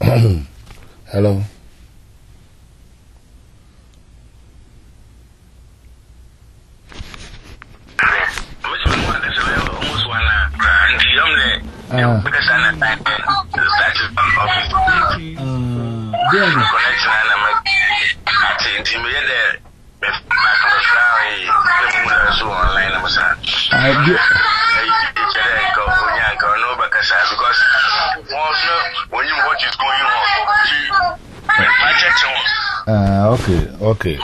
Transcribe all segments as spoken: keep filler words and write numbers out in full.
Hello. Uh, uh, okay, okay.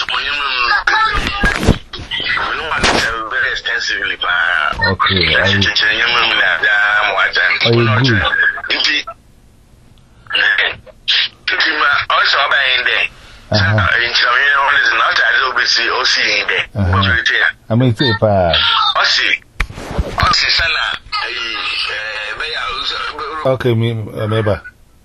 Okay, I, oh, good. Also, in there. I may say, Pa. Okay, me, maybe.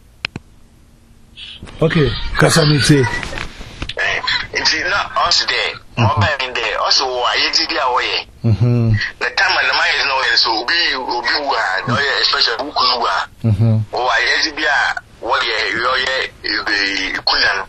Okay, Casamity. It's not us there. Mobile in there. Also, I did the away. Mhm. The time and the mind is no so be will be no especially Ukuluwa. Mhm. Oh, I did the what ye the Kunan.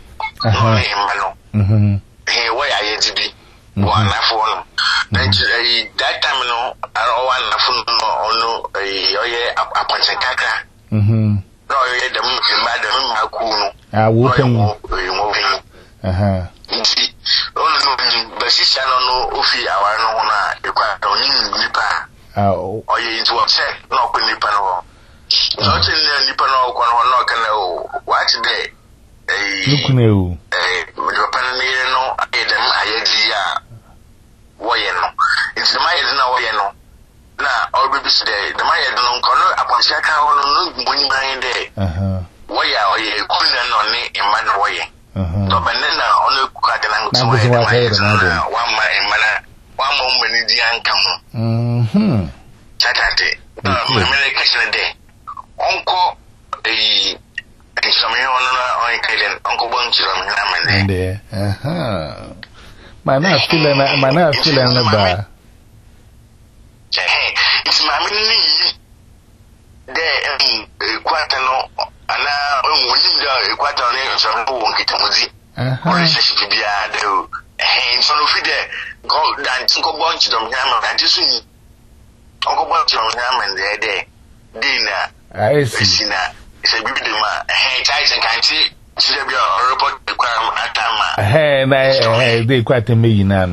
Mhm. Hey, why I did be one phone. That time, no, I don't want phone no, a punch and caca. Mhm. No, you're the madam, my cool. I will pay you. Uh huh. But she's no Ofi, our no, you can't only Nipa. Oh, Or you into a set, no, Nipano. Not in the Nipano, one can watch day. Look new. Eh, no, I them, I Wayano. It's the Maya no Wayano. Now, all be today, the Maya don't call upon Shaka on no winning behind day. Uh huh. Why are you couldn't on it in man way? Uh huh. No, but then on the Katan to one man, one moment in the income. Hmm. Saturday, communication day. Uncle, a some on Kaden, Uncle Bunch on there. Uh huh. My not feeling, my not feeling about. It's my mini there, a quarter no, and now a quarter on it, so won't get a muzi. Or is she to be a do? And so if you go down to go bunch of them, and just see Uncle Bunch of them and their day. Dinner, I see. It's a beauty, ma. Hey, Tyson can't see. Should have your report requirement at time. Hey, they quite a million now.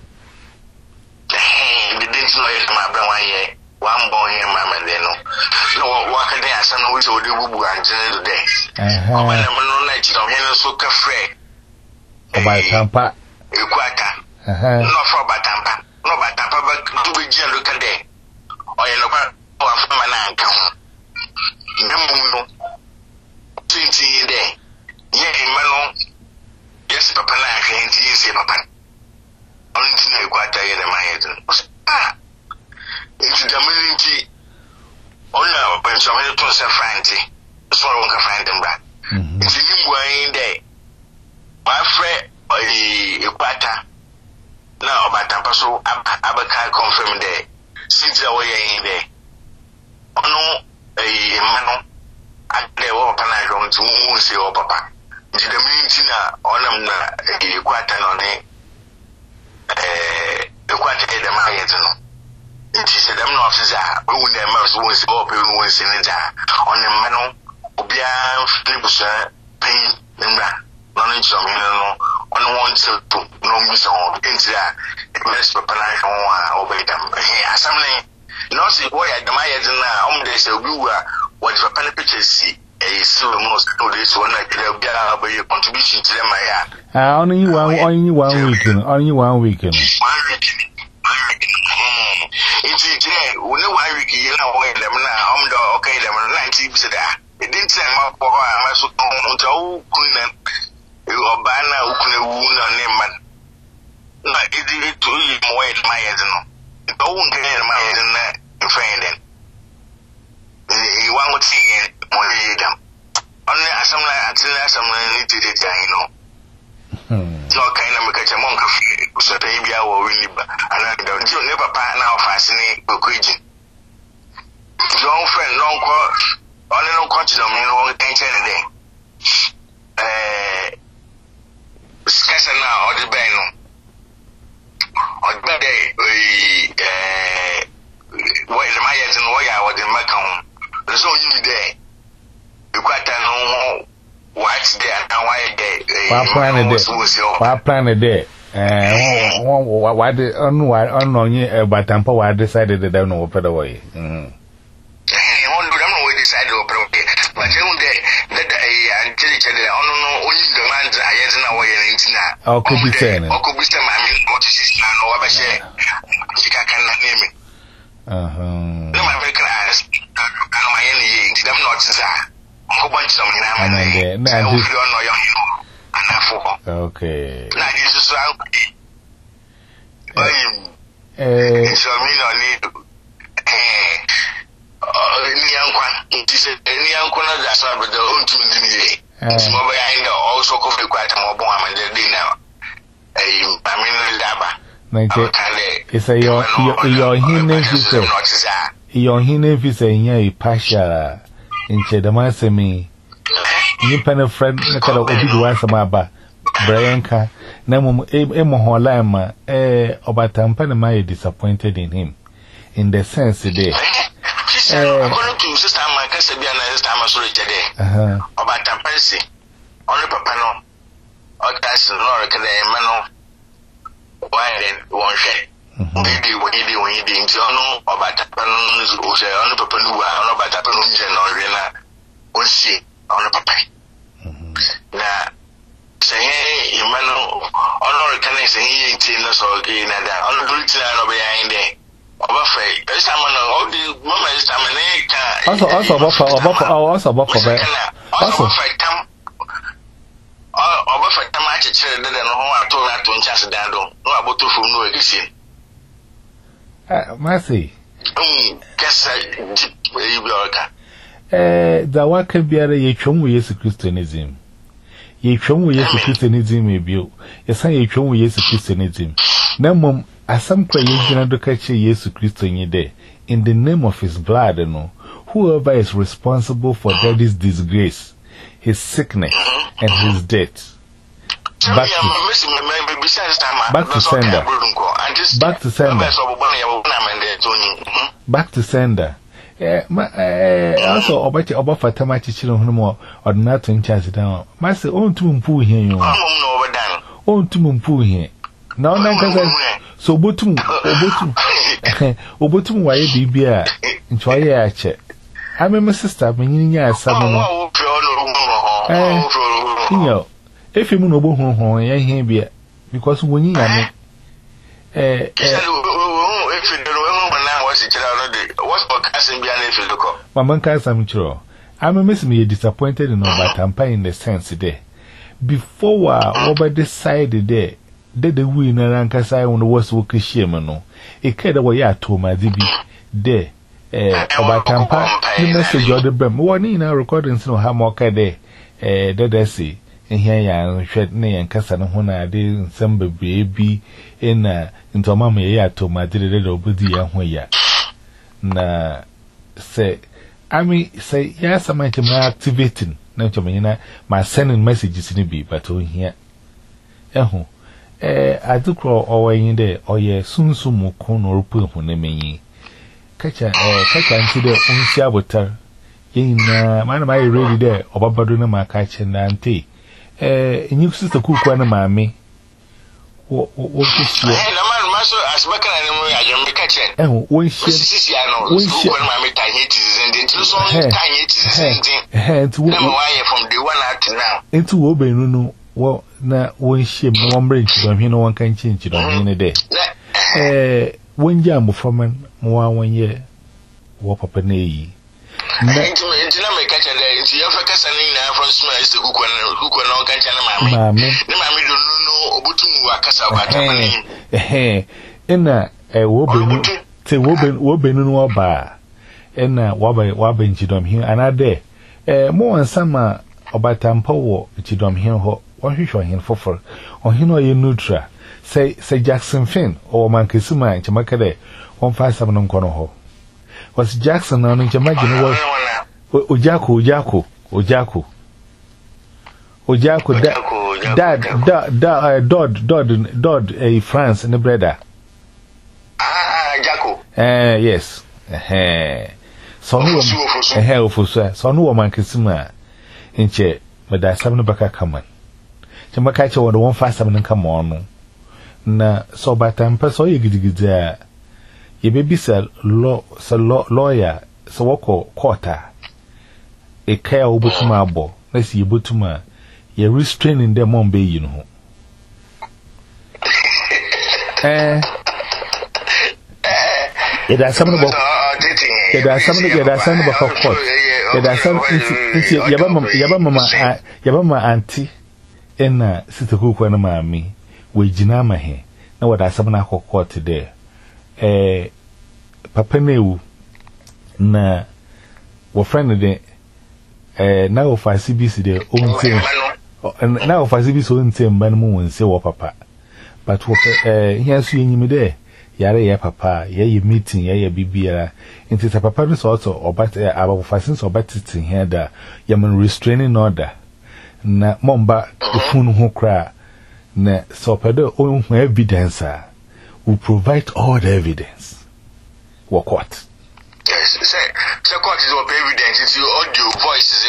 Hey, the didn't know it's my brother one year. One boy here, mamma, they know. No, what can they ask? I know it's all the woo and general day. Oh, when I'm no night, you don't hear so cafe. About Tampa. You quacker. Not for Batampa. No, Batampa, but to be general day. Or you know what? Or from an uncle. No, twenty day. Yeah, Manon. Yes, Papa, I can't see Papa. Only thing I got tired of my head. Ah, into the community. Oh, no, but some of the tools are fancy. So I won't find them back. It's a new way in there. My friend, or the Equata. Now, but I'm so Abaca confirmed there. Since the way in there. Oh, no, a man. And they were panagons to move your papa. Did the meeting on them a quarter on it? A quarter of the Mayatano. It is a damn officer who them was open was in it on the Manon, Obia, Flibusa, Pain, Nimra, knowledge of Milano, on one to no miss on into that. It must be panagon obey them. Assembly, not see boy at the Mayatana, on this, we were. What if a pen picture see a silver most of this one like they'll get out by your contribution to them? I only one, only one weekend, only one weekend. One weekend, one weekend. It's today, we know why we can yell away them now. I'm the okay, them ninety percent. It didn't say my poor, I was on to Kunan. You are banner who couldn't wound on them, man. No, it did to you more at my head. No, don't get my head in that and find them. You want to see it more than them. Only as some like some need to do, you know. So, kind of make a monk of so baby, I will really, and I don't never partner of fascinating equation. Long friend, long quote, only no continent, you know, attention a day. what's there and why they What plan a day? What plan a day? Eh, why did on why on on you, but Tampa, why decided that I don't know what away. Hm. Decided to open it, but you know that I until each other on only the man I has no way in Tina. Oh, could be saying, or could be some mammy, what is his man or a share? She can't name it. Uh huh. No, my very class, and my enemy, them not as a whole bunch of them. And I don't know your and I for. Okay. Now, this is how eh, so me no need eh. Any uncle, it is any uncle that's not with the own two million. It's more behind also coffee quite more bomb and the dinner. I mean, Laba. It's a your your hidden visa. Your hidden visa in your pasha in Chedamasemi. You pen a friend, look at what you want some about Brianka. Nemo Emoholama, eh, Obatampa, my disappointed in him. In the sense today. According to Sister Marcus, be another time I saw it today. Uh-huh. About Tampersi. Only Papa no. Or that's Laura Cadamano. Why then one share? Maybe when you do when you didn't know about Tapanus, or say only Papa Nua, or about Tapanus and Orina. We'll see on the Papa. Now, say, hey, Emmanuel, honor can I say he ain't in us or again, and on the Britain behind there. Also, also, buffer, or buffer, also, buffer, also, Obafa Tamachi children and home I told her to enchant Dando, no about to from no edition. Ah, Massey. Um, guess I did eh, the work can be a yechum with Christianism. Yechum with Christianism, maybe you say yechum with Christianism. No, mum. As some creation to catch Jesus Christ in your day, in the name of his blood, no, whoever is responsible for daddy's disgrace, his sickness, and his death. Back to, back to sender. Back to sender. Back to sender. Eh, ma, eh, also, about your about for Tamachi children more or not to chance it down. Master, own to mumpu here, you are. Own to mumpu here. Now, now, so Botum, Obotum, Obotum, why you be a try a check. I remember sister, meaning ya seven. You know, if you know home, I hear be because when you are eh, if you don't know now, what's it already? What's for casting behind if you look up? Mamma can't some true. I remember me disappointed in our tampa in the sense there. Before over decided there. Did the winner and Casai on the worst work shimano. A kid away at Toma Dibi. There, eh, about Tampa, the message of the Bem. One in our recordings no Hamoka de, eh, that I see. And here I am, shed nay and Cassana Hona did some baby in a into Mamma Toma did a little bit ya. Na say, I mean, say, yes, I'm activating. No, to me, my sending messages in the be, but on here. Eh, Eh, I do crawl away in there, or ye soon soon more corn or put on the menu. Catch a eh, catch into the unshabutter. Yin, man, am I really there, or Babaduna, my catch and auntie. Eh, and you sister cook one of mammy. What is your master as Macan anyway? I am catching. And when she is, when she mammy tiny and into so tiny hands from the one out now into Obenuno. Well, now, when she one branch from here, no one can change it on any day. Eh, when Jambo from one year, what Papa Nay. Eh, in a woman, say woman, woman, no bar, and a wabby wabbing chidom here, and I dare. Eh, more and summer about Tampo, chidom here. One who showing him for or he know you neutral. Say, say Jackson Finn or Mankisuma in Chamakade, one five seven on Conoho. Was Jackson on in Jamaican was Ojaku, Ojaku, Ojaku, Ojaku, Dad, Dad, Dad, Dodd, Dodd, Dodd, a France and a brother. Ah, Jaco. Eh, yes. Eh, so no, a hell for sir, so no Mankisuma in Che. but that's seven baka come on. Chamakacha or the one fast seven come on. Na so by time pass all you get there. Ye baby sell law, so lawyer, so wako quarter. A care obutuma abo. Let's see butuma. Ye restraining them on bay, you know. Eh, it has some about it has some it has some about court. It has some Yabama Yabama Yabama auntie in a sister who when a mammy with Jinama here. Now what I summon a court today. Eh, Papa Neu na wa friend de eh now of C B C de own thing. Now of C B C own thing ban mu won say wa papa. But what eh here so yin mi there yare ya papa ye ye meeting ye ye bibia into the papa no sort of but about fashions or but it here da yaman restraining order na momba funu ho kra na so pedo on evidence will provide all the evidence what court. Yes, say say court is what evidence is your audio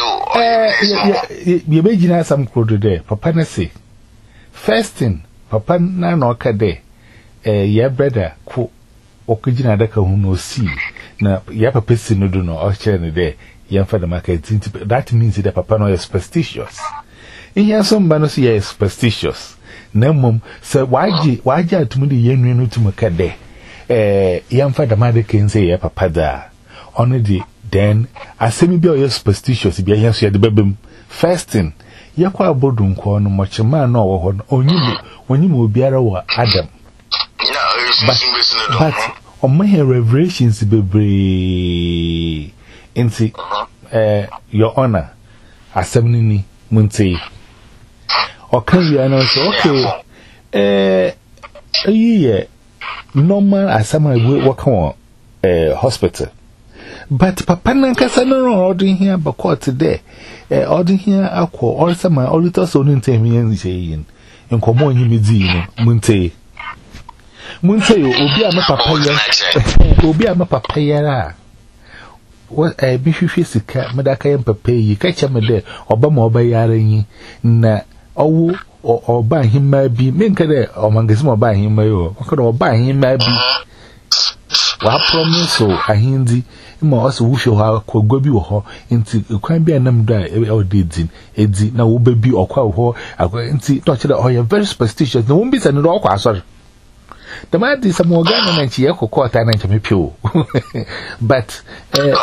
voice is you you imagine some crowd there papa na say first thing papa na no ka de eh ya brother ko okujina daka hu no see na ya papa si no do no o chere ne de ya fa the market. That means that papa no is superstitious. In here some man no say is superstitious na mom say waji waji atumi de yennu no tumi ka de eh ya fa the market say ya papa da on the then asemi bi o is superstitious bi ya so ya de babem. First thing yakwa abodu nko no mochema na owo ho onyim onyim obiara wa Adam. But, but on my revelations bebre into uh, your honor assembly munte okay we are now okay eh uh, yeah normal assembly work on uh, hospital but papa nankasa no ordering here but court today eh uh, ordering here akọ or some auditor so no ntem yen yin nkomo onyi medi no munte munte obi ama papa ya obi ama papa ya what eh bi hwehwe sika medaka ya papa yi ka cha mede oba ma oba yara yin na owo oba himma bi menka de o mangasi mo oba himma yo okodo oba himma bi wa promise o ahindi ma oso wuhwe ho akogwa bi wo ho nti kwan bi anam do e o de din edi na wo ba bi okwa ho akwa nti to chede o you very superstitious no won bi se no okwa asori the man is some organ and she echo court and me pure but eh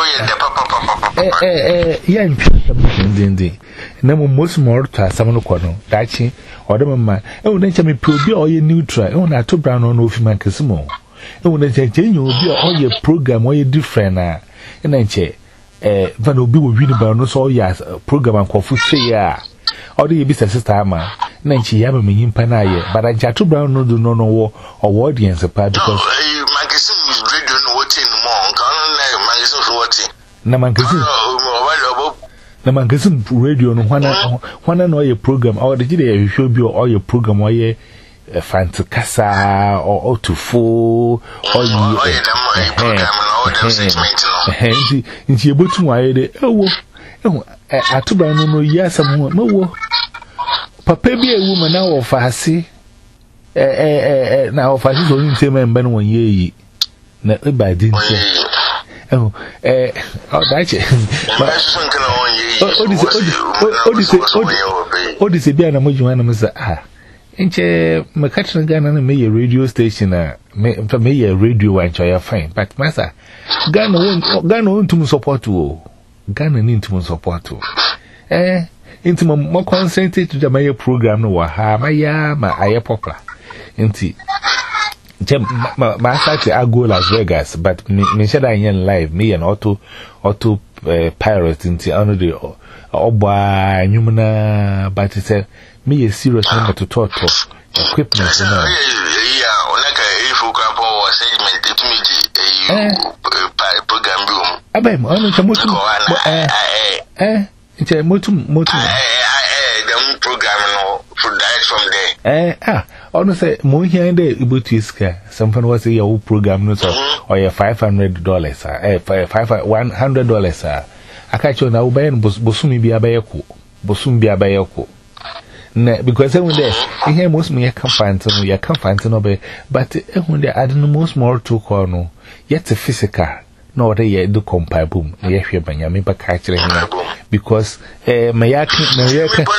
eh eh yeah in na mo most more to some no kono dachi or the man e won nche me pure bi o ye neutral e won ato brown no ofi man kesimo e won nche chenyo bi o ye program o ye different na e nche eh van obi wo win ba no so ya program ankofu say ya or the be sister ama na nchi ya me nyimpa na ye but Jatu Brown no do no no wo or audience pa because magazine radio no what in more kan na magazine for what na magazine na magazine radio no hwana hwana no ye program or the dey show bi or your program or ye fantasy or otufo or ye program no the segment no nti ebotu wa ye de ewo ewo atuba no no yi asam ho mawo papa bi ewu ma na wo faase eh eh eh na wo faase so ni ntema mba no won yi na ibadi nti eh eh o dache o di se bia na mojuwa na msa ah nche makatran Ghana na me radio station na me me radio wa ncho ya fine but masa Ghana won Ghana won tum support wo Ghana need to support eh into more concentrate to the my program no wa ha ma ya ma aye popular inti jem ma ma start to go Las Vegas but me me share that in live me and auto auto uh, pirate inti ono de oba nyumna but say me a serious number to talk to equipment no yeah onaka if you can for segment it me program room abem ono chamutu eh eh nche motu motu eh the program no for direct from there eh ah ono say mo here dey ibotu iska something was say your program no so or your five hundred dollars eh five one hundred dollars ah aka cho na ubaye bosumi bi abaye ko bosum bia bayako na because when there here most me can find no you can find no be but when there add no most more to call no yet physical no they ye do compare boom na ye hwe banya me ba ka kire hina because eh me ya kan me ya kan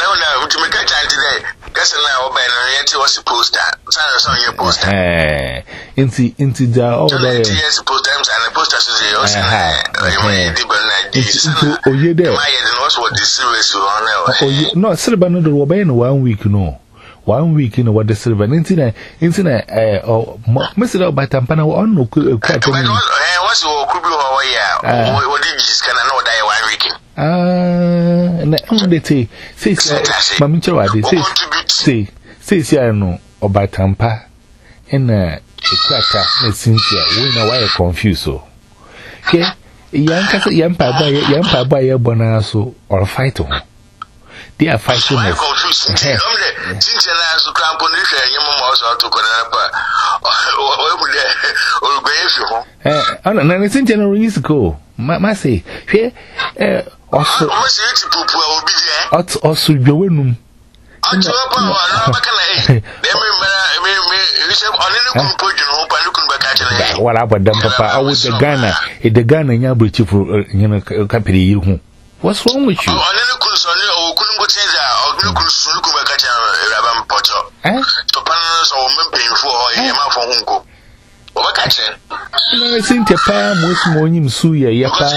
Kasi na oba na yeti wasi poster. Sana so nye poster. Eh. Inti inti da all there. Inti yes poster times and the poster so dey also. Eh. Di ban na di. Inti oye there. My head no what the series on there. Oye no silver no do oba in one week no. One week in what the silver inti na inti na eh o mesi da batampa na on no kwata. Eh what's o kubi ho ya. O di jiska na no die one week. Ah, na onde te say say mami chero ade say say say say no obatampa ena ekwata na Cynthia we na why confuse so ke yanka say yampa ba yampa ba ye bona so or fight ho they are fighting us Cynthia na so crampo ni hwe nyem mo so to ko na pa o mu de o gbe fi ho eh ana na Cynthia no is go ma say hwe eh also also also dwewenum ati papa na baka na eh dem me me me rise onene kun podwun ho pa lukun baka chele wala abadam papa awu de Ghana e de Ghana nya abrichifu nyina kapiri yi hu what's wrong with you onene kun so ne o kun go chenza onene kun so lukun baka chele rabam poto eh papa na so o mempenfo ho ye ma fo hu nko o baka chele na Cynthia pa mo smo nyim su ye ye pa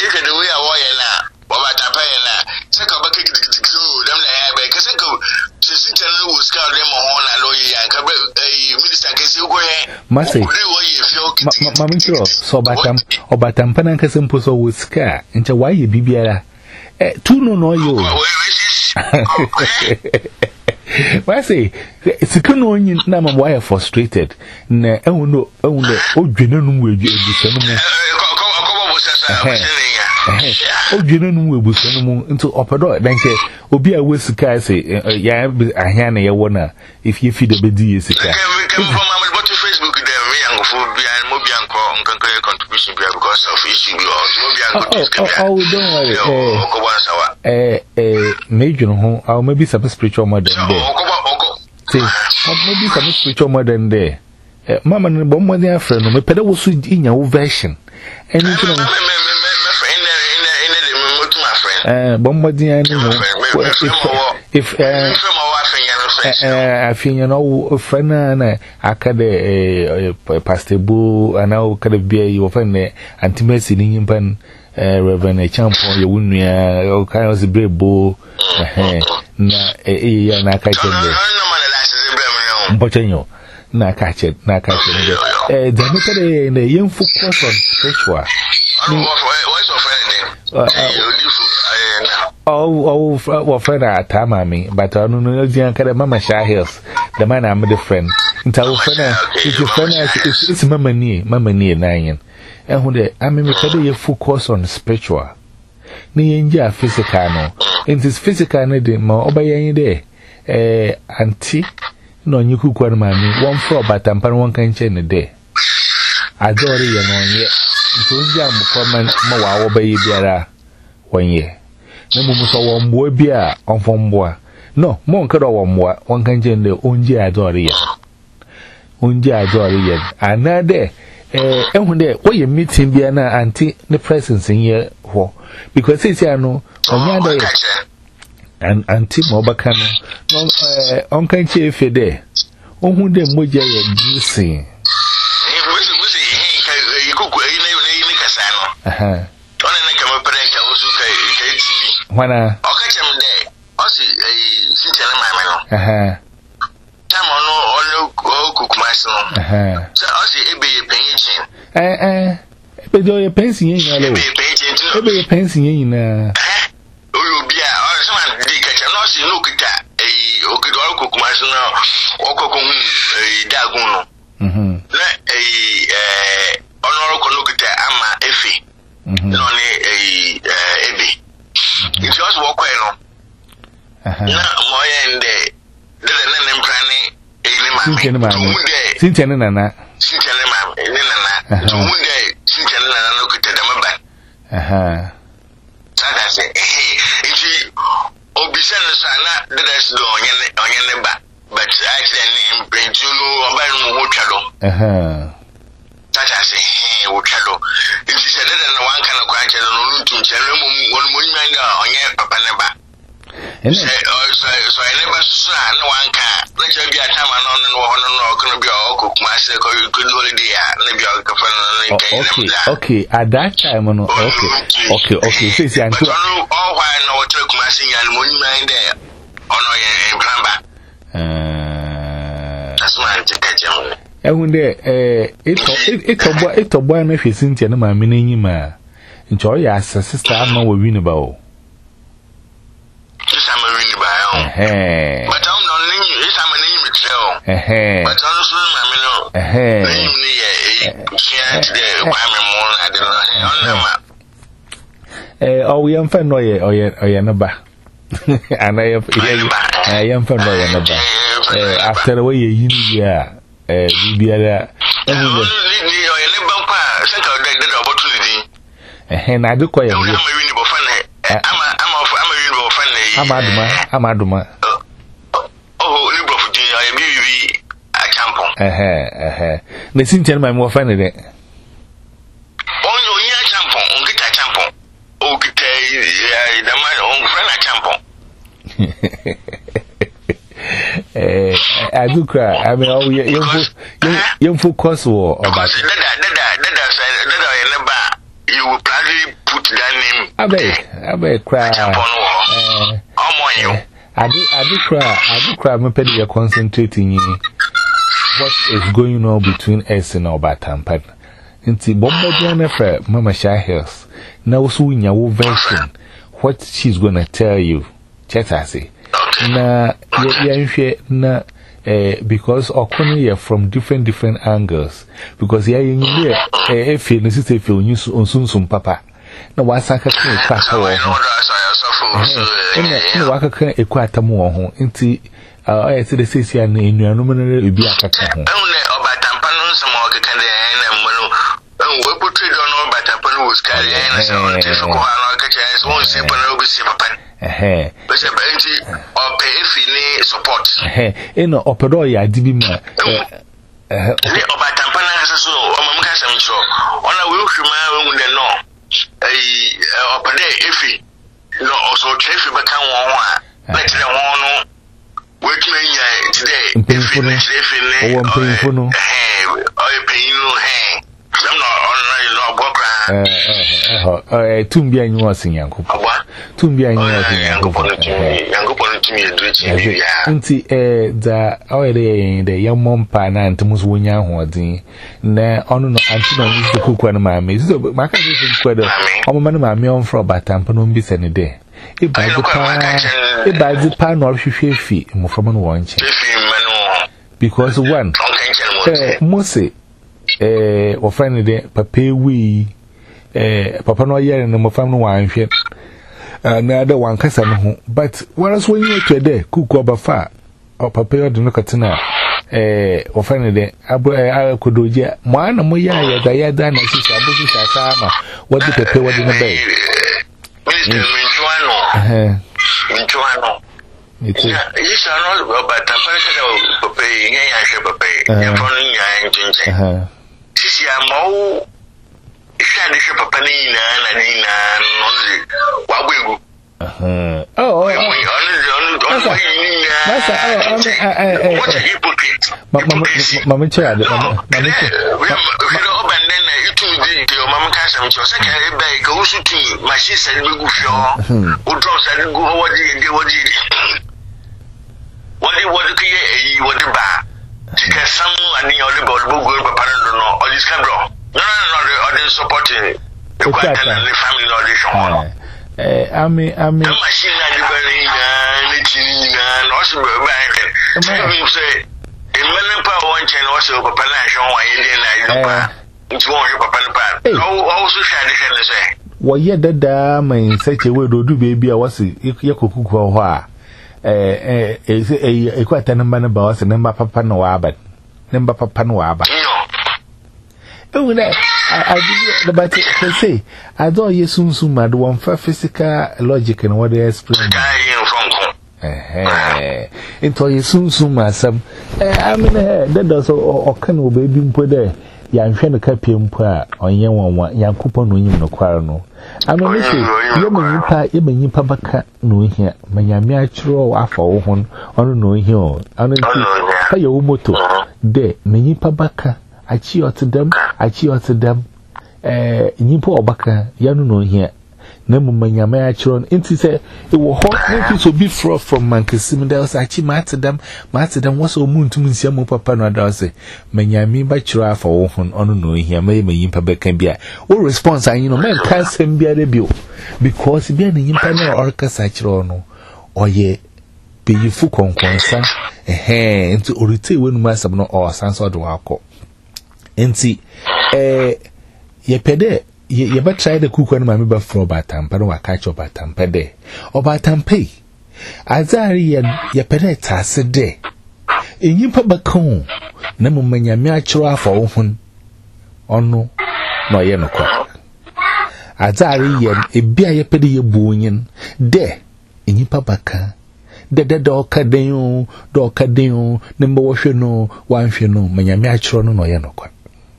Saka baka gidigidigizo dam na ya bai kasa ka sun tare wo ska re mo hona loyi ya ka eh minister ke si go he mase ma min tro so batam obatam panan ka sempo so wo ska nche why ye bibiara eh tu no no yo mase sikano nyin na ma why frustrated na ehun no ehun no odwenanum we edusanu mu o dwena nu webuso no mu nto opedo danke obi a wesika say ya ahia na ye wona if you feed the bedi sika from my bot Facebook there me angofo bia mo bia nko nkankere contribution bia because of issue bi o mo bia nko oh don't worry eh ko wan sawa eh eh meju no ho or maybe some spiritual mother there see maybe some spiritual mother there mama no bo mo dey afre no me pede wo so inya wo version anything no eh bombarding animal if eh I feel you know friend na akade eh pastor bu ana o kada bia you friend antimacy ni nyimpan eh reverend champion ye wunua o kan o se brebo eh na eh ya na ka chende mbochenyo na ka chende na ka chende eh the method na yen focus on spiritual oh, oh, well, friend, I tell mommy, but I don't know the Mama Shah Hills, the man I'm the friend. And tell friend, it's your friend, it's Mamma near, Mamma near nine. And when I mean, you focus on spiritual. Ninja physical, no, in this physical, need more obey any day. Eh, auntie, no, you cook one mammy, one floor, but I'm one can change a day. I don't really know yet. It's young, comment, more obey the one year. No muso wombo bia onfomboa no mo nka do womboa won kan jende onje adore ye onje adore ye anade eh ehun de koye meeting bia na anti ne presence here ho because say say no onya de and anti mo baka no no eh on kan che efe de ohun de moje ye juicing eh wo se wo se eh ikuku eh ne ne kasa no aha Wana okachem de osi eh Cynthia na mama no aha tamo no ono okukumas no aha so osi ebe ye pension eh eh ebe do ye pension yin na lo ebe pension ebe ye pension yin na eh oyo bia o so man de kacha no osi no kita eh okido okukumas no okokon eh dagun no mhm na eh eh ono ko no kita ama efi mhm no ni eh ebe it just walk away no aha na mo yende de de nem prane e ni ma me Cynthia na na Cynthia na ma ni na na so mu de Cynthia na na no kita da maba aha sada se eh if sana that's do onye onye ba but actually into no oba no ho twado eh tata say ho twado if you said that no one can kwa nche no ntum chere mu won mo nyan da onye papa ne ba and so so I never saw no one can let you be a time and on no no no can be all cook master could holiday and be all okay at that time no okay okay okay so see until all why no talk machine and mo nyan there ono ye bramba eh that's my intention ehunde eh ito ito bo ito bo na hwesi ntia na ma me na nyima ncho ya sister ama wo win ba o Yes, I'm a really bad. Eh. But I'm not name you. Yes, I'm a name itself. Eh. But I'm also a mino. Eh. Name me a share today. Why am I more? I don't know. Eh, oh, we am fan no ye, oh ye, oh ye, no ba. And I have, I am fan no ye, no ba. Eh, after the way you use ya, eh, we be a. Eh, na do kwa ya. Amaduma, Amaduma. Oh, Libra for Junior, I be a champion. Eh, eh, the Sintian, my more funny. Oh, no, yeah, champion, on get a champion. Oh, the man on friend a champion. Eh, I do cry. I mean, oh, yeah, you focus or about you will probably put that name. I bet, I bet cry. Uh, I do, I do cry, I do cry. My penny, you're concentrating in what is going on between us and our Batampan. Into Bomba Jennifer, Mama Shahils. Now, so in your version, what she's gonna tell you. Chet, I say. Na, yeah, na, eh, because Okoni from different, different angles. Because yeah, you know, eh, if you necessarily feel you on soon, papa. Na wasaka kan kwata wo ho ina waka kan ekwata mu wo ho nti eh se de sesi an enuanu mu na ebi akaka ho ehune obatampa no nso mo keka de na mmanu we putri do no obatampa no was carry na so te ko ha no ka che so won se pa na obi se papa eh be se ba nti ope efi ni support eh ina opedo ya dibi ma eh obatampa na so o mam ka sam so ona we hwuma we de no ai opade efi no also trefi baka won a let the won no wetin anya today efi no trefi ne o mpinfo no eh o pin no eh some no online no bokra eh eh tumbi anyu osin yankop tumbi anyu osin yankop yankop no tumi edrechi ya nti eh da awere de yamompa na ntemuso wonya hoden na onu no anti no nzi kokwa na maame so maka nzi kokwa do omo ma na maame on fro batampa no mbi se ne de e ba di pa e ba di pa no hwehwe fi mo from no wonche because one eh mose eh o friend de papa wi eh papa no yere no mo fam no wanhwe na da wankasa no ho but whereas when you to there kuku obafa o papa yo de no katina eh o friend de abo akodoje mo ana mo ya ya da ya da na sisa abo sisa sama wodi pepe wodi no bay eh Minchuano. It's a no, but I'm going to pay a ship of pay. You're following your engine. Sisi Mo Shani ship of Panina and Nina Wabu. Oh, what a hypocrite. Mamma Chad, Mamma your mamma Cassam, so second day goes to my sister and we go show. Who drops and go over the what did what did what you what the bar? Because some and the only board will go by Parano or this camera. No, no, no, the supporting the family audition. Eh, I mean, I mean, the machine and the burning and also by say, a million power one channel also, but Panation, why Indian. It's one of Papa. No, also shall say. Well, yet that dam in such a way to do baby. I was a cook for a while. Eh, eh, a quite a number of us and number Papa no abbot. Number Papa no abbot. Oh, I did but they say, I don't you soon soon mad one for physical logic and what they explain. eh into ye soon soon masam eh I mean eh that does o kan o baby mpo there ya nhwe no kapie mpo a onye wonwa yankopon no nyim no kwara no ama me say ye manyipa ye manyipa baka no hia manyame a kiro afa wo hon ono no hia o ano ti fa ye wo moto de manyipa baka achi otedam achi otedam eh nyipa obaka ya no no hia na manyame a kiro nti say e wo ho nti so be fro from mankasim there was achi matedam matedam was o muntum nsia mo papa no da say manyame ba kiro afa wo hon ono no hia me manyimpa baka bia o response an you know men kan sem bia de bio because bia na nyimpa na orkasa kiro no oye beyifu konkonsa eh nti orite wenu masam no o sanso do akọ nti eh ye pede ye ye ba try the kuku na mame ba fro batampa no waka cho batampa de obatampa azari ye ye pede tase de enyimpa bakon na mumanyame akiro afa wo hun ono no ye no kwa azari ye ebia ye pede ye buonyin de enyimpa baka de de do kaden do kaden ne mbo hwe no wanhwe no manyame akiro no no ye no kwa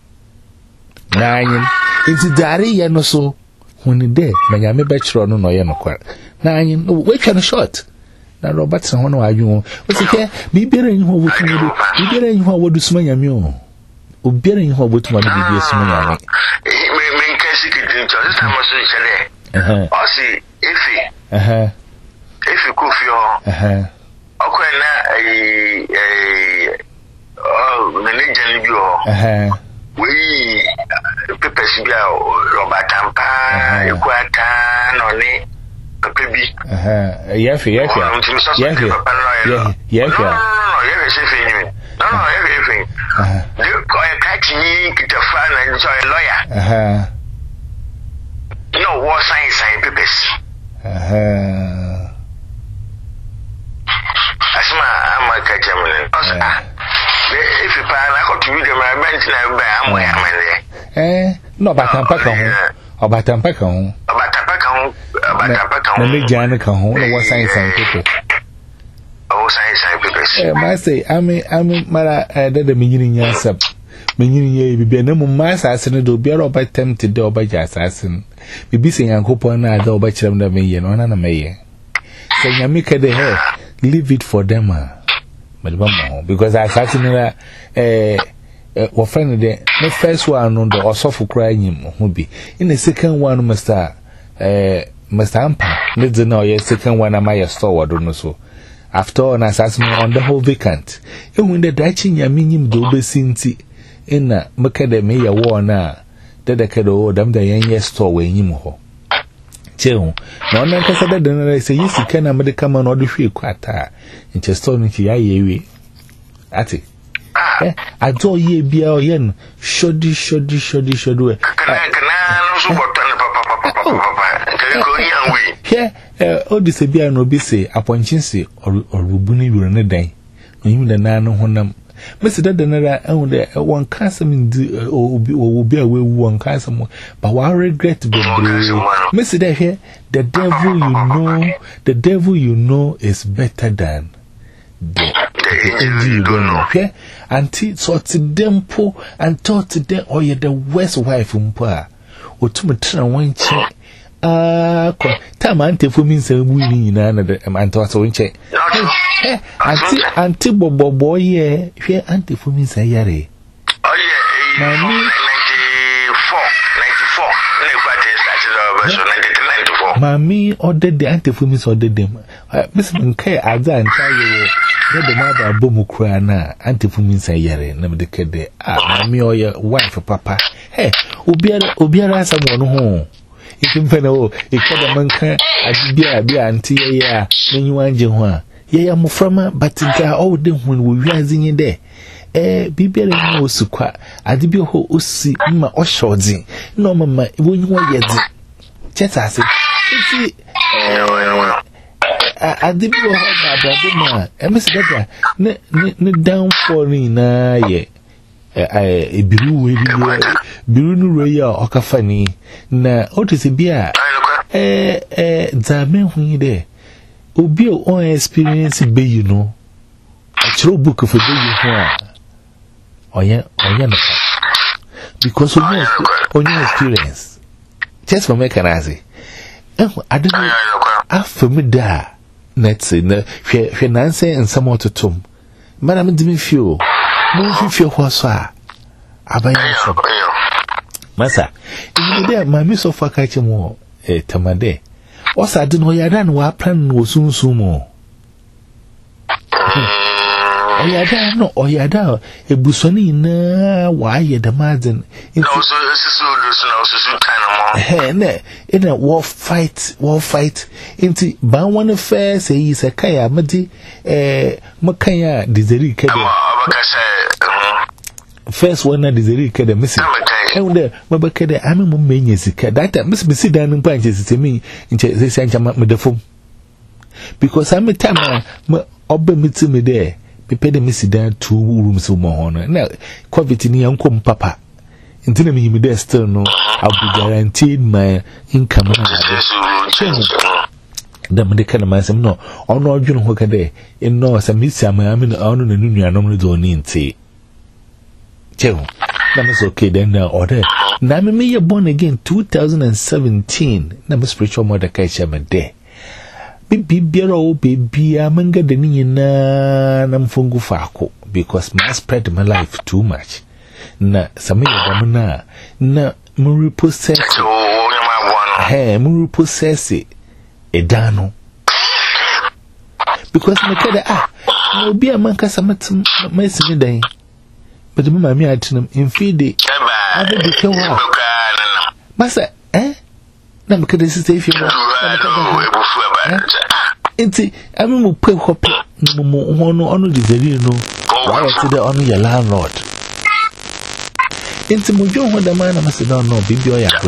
nanyin enti dari ye no so huni de manyame bechiro no no ye no kwa nanyin we twa no short na Robert ho no adwon o se ke bibere nyi ho wotu no bibere nyi ho wodu suma nyame o obibere nyi ho wotu ma bibere suma nyame me me nkasi kidin to sa mo so chele eh o si efi eh efi kofi o eh okwa na eh eh oh manager ni bi o eh we pepesi bia robatampa ekwata no ni pepebi eh yefi yefi yefi yefi no no yefi sefi ni no no yefi yefi eh de ko e ka tini kitafa na so a lawyer eh no what science science pepes eh asma ama ka jamene osa if you pan I got to read my bench na ba am ya mele eh no batampa ka ho obatampa ka ho obatampa ka ho obatampa ka ho na me jana ka ho no what science science people oh science science people eh ma say ami ami mara da da menyini nya sab menyini ye bibia na mu ma asase no do bia ro ba tempt de obaja asase bibi se yankopon na da obakirem da meye no na na meye so nyame ka de he leave it for them because I started na eh what friend the first one no the osofu crying who be in the second one Mister eh Mister Ampa let's know your second one am I store word no so after on assassin on the whole vacant e when the daching ya minim do besinti in na make the me ya wo na de de kedo dam the yen store we nyim ho cheo na ona kasa da na say yisika na medical man o de hwe kwata nche store no chi ya yewe ati eh ajo ye bia o yen shodi shodi shodi shodi kana kana no so botane papa papa papa nke ko yan we he eh o di se bia no bi se aponchinse orubu ni wure ne dan no yim da na no honam Mister Dadanara and the one castle in the will be away one castle, but I regret the Mister Here, the devil you know, the devil you know is better than the you don't know. Okay, until so to them poor and taught to them, or you're the worst wife from poor, or to me try one check. Ah, time ante for me say we ni na na de am ante so nche eh anti anti bobo boy ye hwe ante for me say yare oh yeah na me ninety-four ninety-four na kwate started over so ninety-four mami order the ante for me so order them miss nkai aza nta ye wo de na ba bomu kura na ante for me say yare na me de kede ah mami o ye wife papa eh obiara obiara asamo no ho ifimfana o ikada manka adibia bia anti ye ya menyiwa nje ho a ye ya moframa batinka o de hu wo wiazi nyi de eh bibere ni osukwa adibia ho osi ma o shodi no mama wonyiwa yedi chetase ifi eh adibia ho ba ba ma emisi dada ne ne downfall ni na ye eh ebiru we biru nu re ya okafani na otisi bia eh eh zame hu de Obi o experience be you know. A true book for you. Oh yeah, oh yeah, because on your experience, just for me, can I say, I don't know. After me, da, let's say, finance and some more to tom. Madam, didn't feel, no, feel what's I buy you. Massa, in there, my miss of a catch more, eh, Tamade. What's I don't know, I don't know what plan was soon sumo. Oyada no oyada ebusoni na wa ye the margin no so so no so kind of more eh in a war fight war fight into ban one fair say is a kaya madi eh makaya dizeri kede first one na dizeri kede missing eh there mabaka de ame mo menye sika that miss miss dan npa nche sitemi nche se ncha me defom because am time obe miti me there Pepe de missy down two rooms of Mohona. Now, COVID in young com papa. Until me me there still no, I'll be guaranteed my income. The medical man said, no, on no, you know, what can they? In no, some miss I mean, on the new anomaly don't need tea. Joe, that was okay then, now, order. Now, me, you're born again two thousand seventeen. Now, my spiritual mother catch him a day. Baby, Biro, baby, I'm going to get the Nina Namfungu Fako because I spread my life too much. Na, Sammy, Damana, na, Muri possess it. Hey, Muri possess it. A dano. Because my kid, ah, no be a man, cause I'm at my semi day. But the mammy, I tell him in feed it. I will be killed. Massa, eh? Nam kede sisi ifi mo. Inti, ami mo pe hope mo mo ono ono dizeri no. Why to the ono your landlord. Inti mo jo ho da man na se no no bibi o ya ko.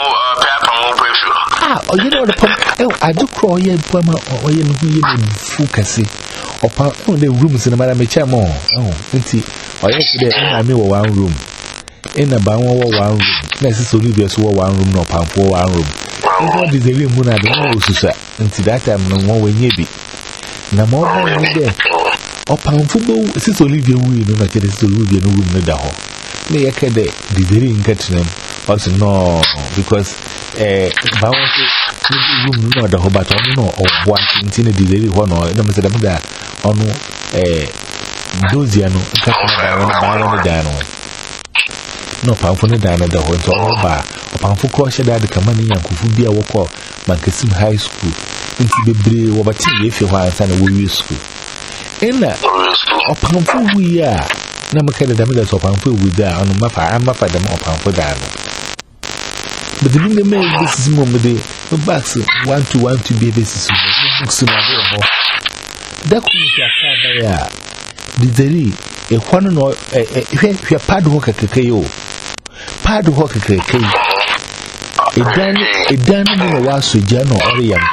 Ah, o you know the pump. Eh, I do crawl here pum o ye no ye no fu kase. Opa on the rooms in the me chamo. Oh, inti, o ye se de na me wo one room. In a ban one room. Necessarily be so one room no pan for one room. What is the room when I don't know until that time no one way maybe. Na more than there. Or pan football, since Olivia will not get it to Olivia no room no daho. May I can the very catch them also no because eh bounce room no the whole but no or one in the very one or no Mister Damada on eh Doziano catch down. No powerful dana the whole to bar or powerful caution that the commanding and could be a walk off Mankasim High School into the Bray over tea if you want and a wee school. In that, or powerful we are. Namakada Damadas or powerful with that on Mappa and Mappa them or powerful dana. But the minute made this is moment the backs one to one to be this is that could be a did a one or if you're pad hook at K O. Pad hook at K O. A dan a dan in a was with Jano or young.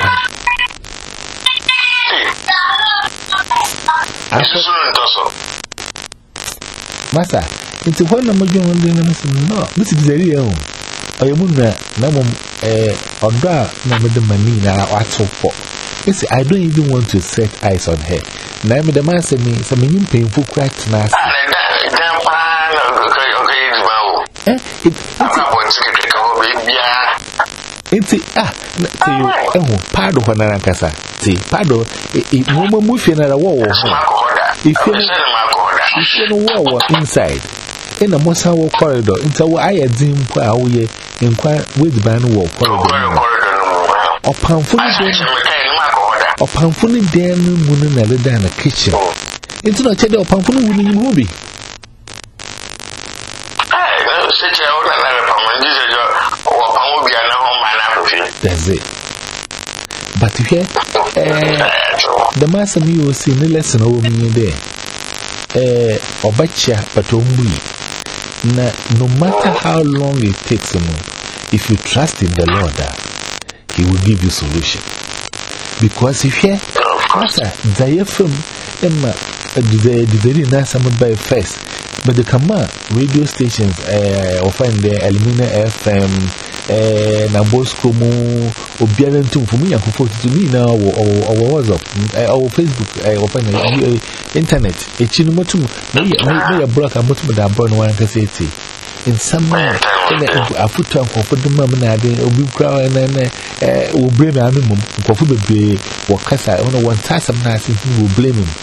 Massa, it's a one of my young no, this is the real. I am not Namum or da Namada Manina or so for. Yes, I don't even want to set eyes on her. Now, the man said me some painful crack to mass. It's ah, oh, pardon, Narakasa. See, pardon, if woman moving at a wall, if you know what inside in a Mosawa corridor, into I had Zim Power inquire with ban wall corridor or Pamphony or Pamphony Dan Moon and down the kitchen. It's not a Pamphony winning movie. That's it. But here, the master me will see no lesson over me there. Eh, or betcha, but only. No matter how long it takes him, if you trust in the Lord, He will give you solution. Because if here, master, diaphragm, Emma, the very nice summer by first. But the command radio stations, uh, often the Alumina F M, eh na Bosco mo obiara ntum fu munya ko to me na o o WhatsApp o Facebook eh open na internet e chi no motum na ya block amotum da bro no wan ka say ti in some way na afutu ankofo dum ma na de obi kra na na eh o blame anu mum ankofo bebe wo kasa ono wan tasam na say he will blame him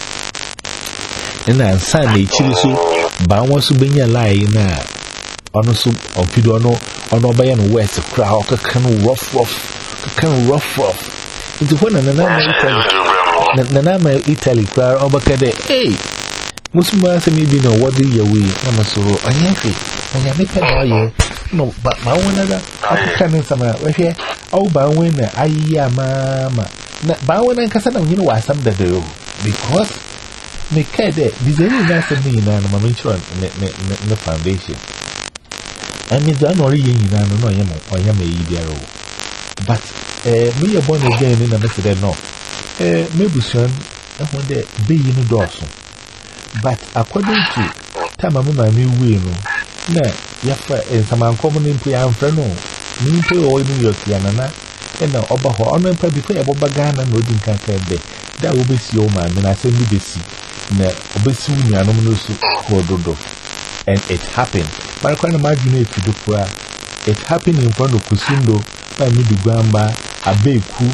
na ansa na e chi so ba won so benya lie na ono so on video no ono bayan west crowd ka rough rough ka rough rough into when na na Italy na na ma Italy crowd obaka de hey musuma se me bi no what the way na masoro anyafi anya me pe na ye no ba ma wona da aka ne sama we hwe au ba wona ayya mama na ba wona kasa na nyino wasam da do because me kede bizeni na se me na ma me chwa ne ne ne foundation and it's an origin in an oyam oyam e but eh me you born again in a method no eh maybe son when the be you know doso but according to time am ma me we no na ya fa some uncommon in play am friend no ni pe o New York ya na e na oba ho ono mpa bi ko e boba Ghana na odin kan kan be da wo be si o ma me na se mi be si na obesi wu nuanom no so ko dodo and it happened. But I can't imagine it to do for it happened in front of Kusindo by Midi Gramba, a Beku,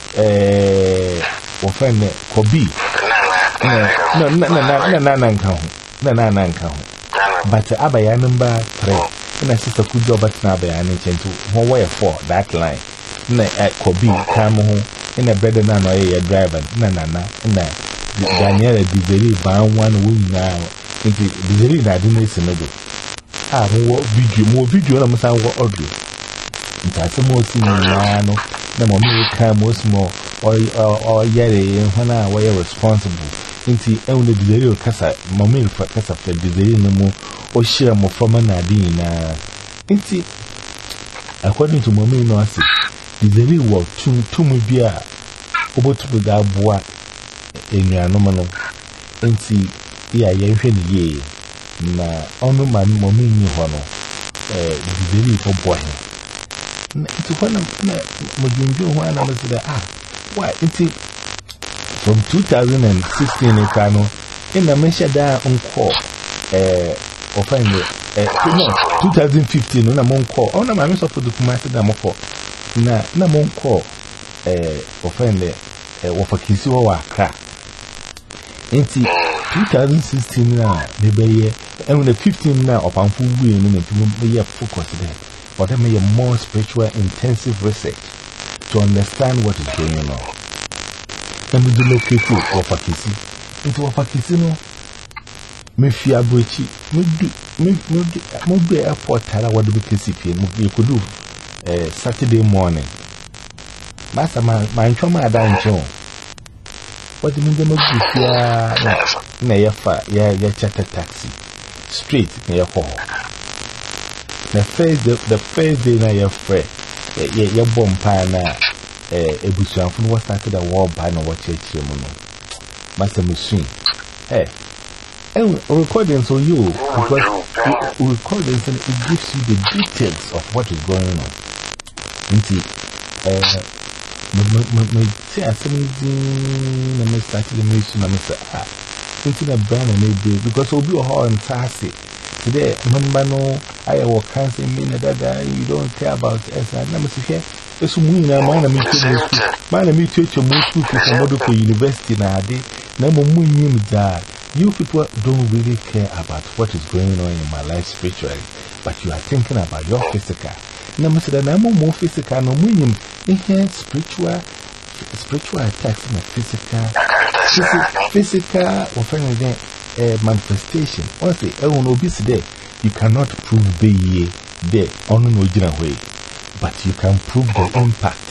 eh, or friend Kobi. No, no, no, no, no, no, no, no, no, but Abaya number three, and a sister could job at Nabayan and to one way for that line. Na at Kobi, Camo, in a better than a driver, Nana, and that Daniela did very bound one wound now. Nti bizeli na adi na semedo ah mo video mo video na masa wo audio nta se mo si na no na mo me ka mo smo or or yare hana we responsible nti e wona bizeli o kasa mo me fa kasa fa bizeli na mo o share mo fama na adi na nti according to mo me no ase bizeli wo tum tum bia obotu ga boa enuanom no nti ya ya hwe ni ye na onu man mo mi ni ho no eh dibeli to boy na itu ho na mo junju ho ana mo say ah why it from two thousand sixteen e ka no ina me shada nko eh o find eh no twenty fifteen na mo nko ona ma me so for document da mo ko na na mo nko eh o find eh wo fakisi wo wa kra enti twenty sixteen na maybe and the fifteen now of Amfu we and to focus there. But I may a more spiritual intensive research to understand what is going on. And we do locate to Wapakisi. Into Wapakisi no me fear breachy, me do me me be airport tara what we can see you could do uh, Saturday morning. Master my my trauma down John. What do you mean? Na ya fa ya ya charter taxi straight na ya call. The first the, the first day na ya free ya ya bompa na eh ebusuanfo no started a war by na what church mu no. Master machine. Eh and recording so you because recording and it gives you the details of what is going on. Nti eh me say asemi na me start the mission na me say ah into the brand and they because obi o and taxi today remember no I will cancel me na dada you don't care about us na me say eso mu na man na me teach man na me teach mo school for medical university na ade na mo mu nyim da you people don't really care about what is going on in my life spiritually but you are thinking about your physical na me say na mo mo physical no mu nyim ihe spiritual spiritual attacks na physical physical, physical or friend uh, manifestation. Honestly, everyone will be there. You cannot prove the year there on no general way, but you can prove the impact.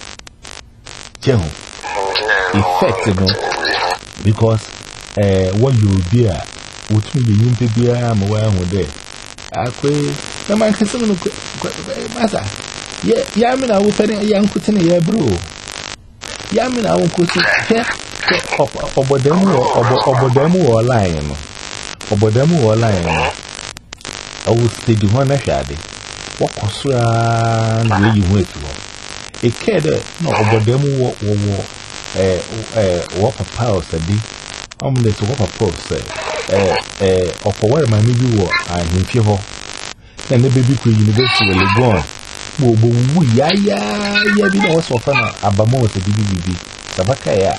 General effect, you know, because uh, what you will be at, which means you will be am aware with there. I quit. No man can say, Master, yeah, yeah, I mean, I will tell you, young putting a year, bro. Yeah, I mean, I will put it. Obodemu obodemu online obodemu online I will stay the one shade what Cosra and you wait for. A kid, no, but them what war, eh, eh, what a power said, I'm going to what a post, eh, eh, or for where my maybe war, and if you ho, and the baby queen university will go on. Bo bo ya ya ya bi na waso fa na abamo wata bibi bibi sabaka ya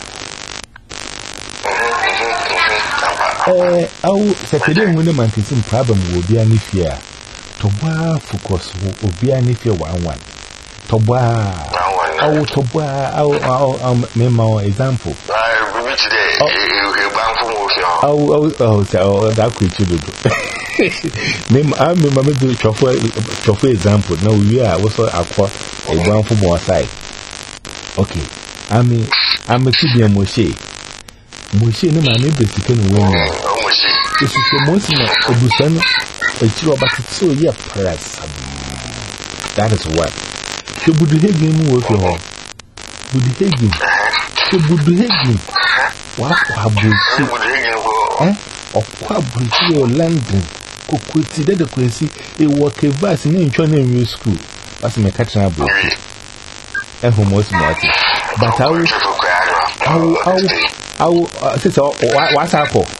eh au sekede nwune mantisim problem wo bia ni fia to bwa focus wo bia ni fia one one to bwa au to bwa au au me ma example ah bibi today e banfu mo fia au au au da ku chi dodo Name I remember the chauffeur example. Now we are also aqua a brown from our side. Okay, I mean, I'm a Tibian Moshe. Moshe, no man, maybe the can win. This is the most of Busan, a chill about it so, yeah, press. That is what. So, would the Hagen work your home? Would the Hagen? So, would the Hagen? What have you seen? Eh? Or quite London. Kukwiti de kwesi e work a vast in incho na new school as me catch na book e ho mo smart but how how how how say so what's up oh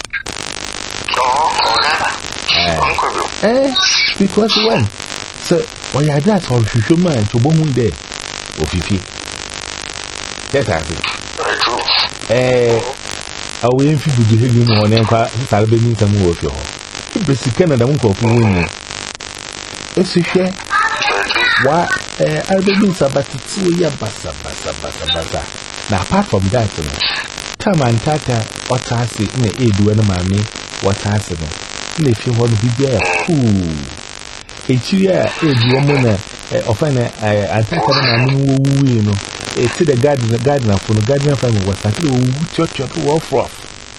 eh because when so when you that for shushu man to bomu there ofifi that has it eh awo en fi budu hegu no ne kwa salbe ni samu wo fi ho Besi Canada won't open winning. If you share, why, I'll be doing sabati two year bassa, bassa, bassa, bassa. Now, apart from that, Tam and Tata, what I say in the aid when mammy, what I say, and if you want to be there, ooh, a two year aid woman, often I attack on a new win. It's the garden, the gardener from the gardener family was like, oh, church of wolf rough.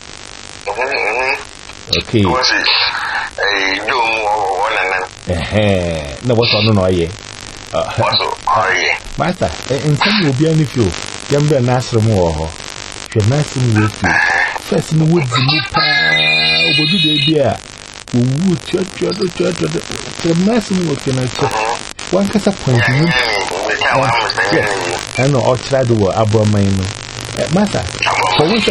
Okay. Eh, do more one and eh, no, what's on no ye? Uh, Master, and some will be any few. Younger Nasser more. Your master will be first in the woods. Would you be there? Would church or the church or the master will connect one cast of point. I know, or try to work above my master. For which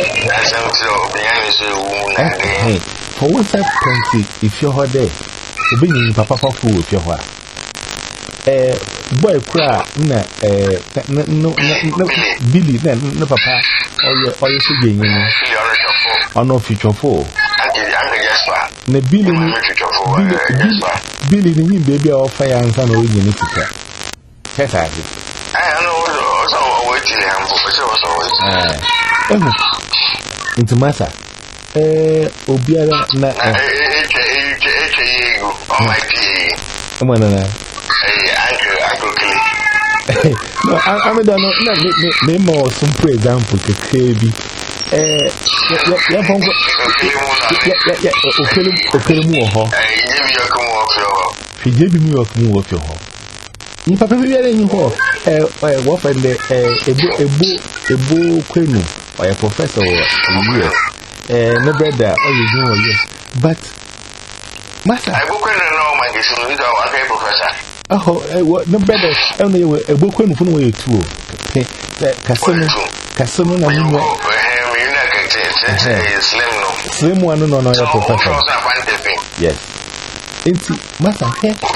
I For one side, twenty, if you're there, to bring in Papa Fool if you're what. Eh, boy, cry, no, eh, no, no, no, Billy, no, Papa, or your, or your singing, or no future four. The Billy, Billy, the win baby or fire and son, or you need to tell. Yes, I did. I know, so waiting, I'm for into Massa. Eh, Obiara na eh eh eh oh my dear. Come on na. Eh, uncle uncle Kelly. No, I I don't know. Na me me more simple example to Kebi. Eh, ya ya fongo. Ya ya ya okele okele mu ho. Eh, jebi yokumu wo fi ho. Fi jebi mu yokumu wo fi ho. Ni papa bi ara ni ho. Eh eh wo fa de eh ebo ebo ebo kwenu. Or a professor or U S. Eh, no brother, all you do, yes. But, Master, I book in no my is a professor. Oh, no brother, only a book in from way too. Casino, Casino, no, slim one, no, no, professor. Yes. Into Master,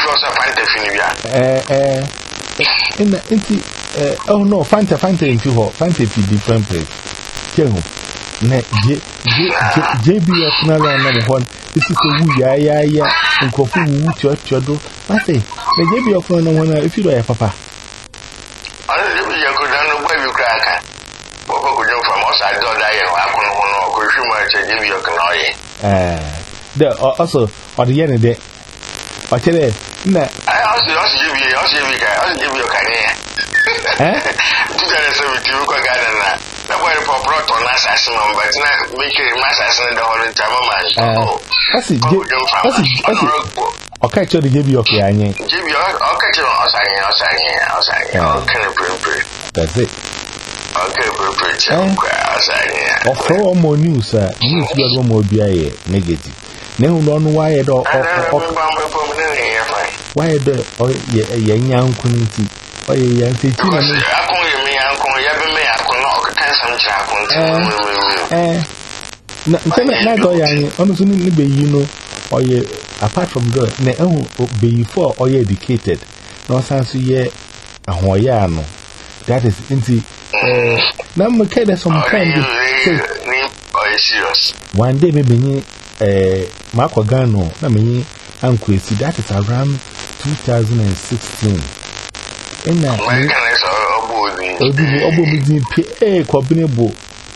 eh, eh, in the, into, oh no, Fanta, Fanta, into her, Fanta, different place. Tell him. Ne J J B F na la na ho isi so wu ya ya ya nkofu wu cho cho do mate ne J B F na ho na ifi do ya papa ala J B F ko dan no gba bi kra aka bo ko ko jo from outside do da ye wa ko no no ko hwi ma che J B F na ye eh the also or the yen de o chere na I also also J B also J B ka also J B ka ne eh tu da se bi ti ko ga na na boy for proto na assassin but na make my assassin the whole time man oh asi asi asi okay cho the J B okay anye J B okay cho osanye osanye osanye okay pre that's it okay pre pre osanye of for more news uh news be more be negative na hu no no why do why the or young young quinty or young city? I call you me, uncle, you have me, I could not can some chapel. Eh, not go young, honestly, be you know, or ye apart from the ne be for or ye educated, no sense ye a Hoyano. That is into uh, number K. Some kind of serious. One day, maybe uh, Marco Gano, I mean, Uncle, see that is around two thousand sixteen. In that, I Cobinable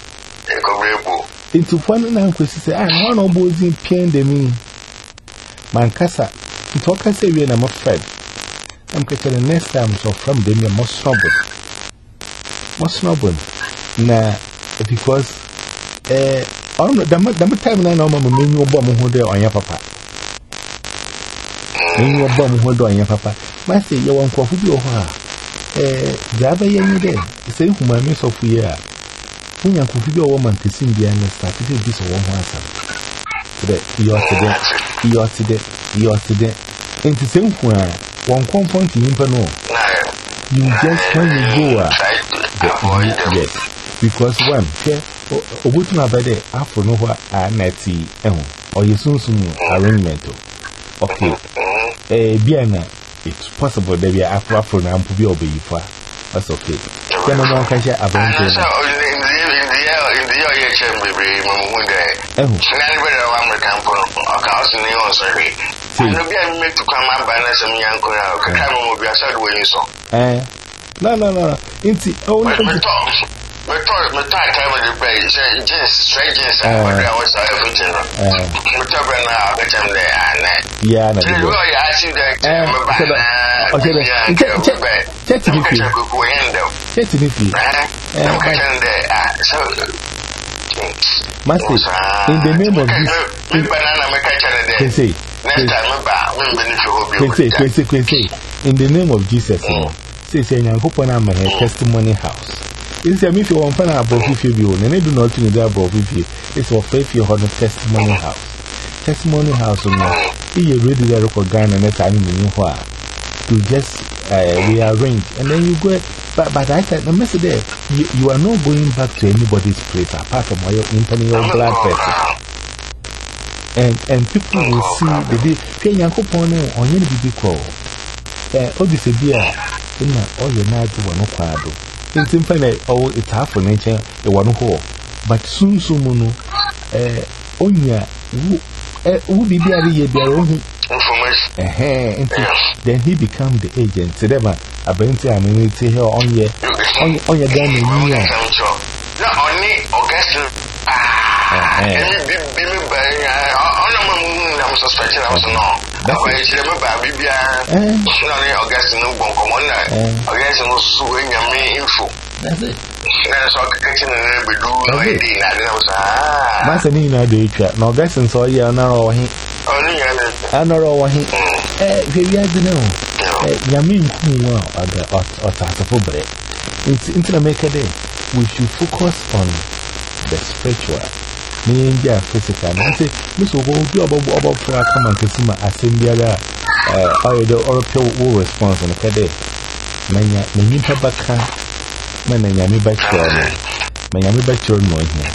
into one uncle say, I want to boys in P and me. Mancasa, to talk as a real I'm afraid. I'm getting the next time so from them, you're more stubborn. More stubborn. Nah, because eh, on the time I know my menu bomb holder on your papa. Menu bomb holder on your papa. My say, you want coffee or her. Eh, Java young day, say whom I miss of year. When you could be a woman to sing the end, started this one once. Today, you are today, you are today, you are today. And to same where one compound in Impano, you just when you go, yes, because one, Obutuna by the Afro Nova are Natty, or you soon soon arrangement. Okay, eh, Biana, it's possible that we are Afro Afro now to be obeyed for. That's okay. Then no one can share a bunch of in the year chamber, Mamunde. American Polo, or sorry. I make to come up by some young girl. Come will be a sad way so. Eh, no, no, no. It's oh, my thought, my time of the bay, just strangers, and I was everything. Whatever now, I am there. Yeah, I see that. Check it if you check it if you Master, in the name of Jesus, in the name of Jesus, say, say, I'm hoping I'm a testimony house. It's a if you want to above if you and I do not think that above if you. It's for faith you have a testimony house. Testimony house, you ready to record Ghana and that's I mean, you just rearrange and then you go. But, but I said, the message there, you, you are not going back to anybody's place apart from your internal your blood pressure. And, and people will see the day, Pay Yanko Pono on any big call. Obviously, dear, all your night to one quadro. It's infinite, oh, it's half for nature, a one hole. But soon, soon, eh, Onya, who be there, their own information. Then he becomes the agent. So, never, I bring to him and say, here on your on your gun in New York. Not only Augustine, ah, and be buying. I'm suspecting I was not. That's why I remember Bibia, not only Augustine, no one commander, Augustine was suing me info. That's it. That's all catching the name we do. No idea. I was ah, Master Nina, do it. No, Augustine saw you an hour. Only an hour. Eh, we had to know. Yamin Kuma or the Otafobre. Into the make a day, we should focus on the spiritual, meaning their physical. And say, Miss Obo, about for a common consumer assembly, or the oracle will respond on a day. Many Tabaka, many Yami Bachelor, Miami Bachelor, no here.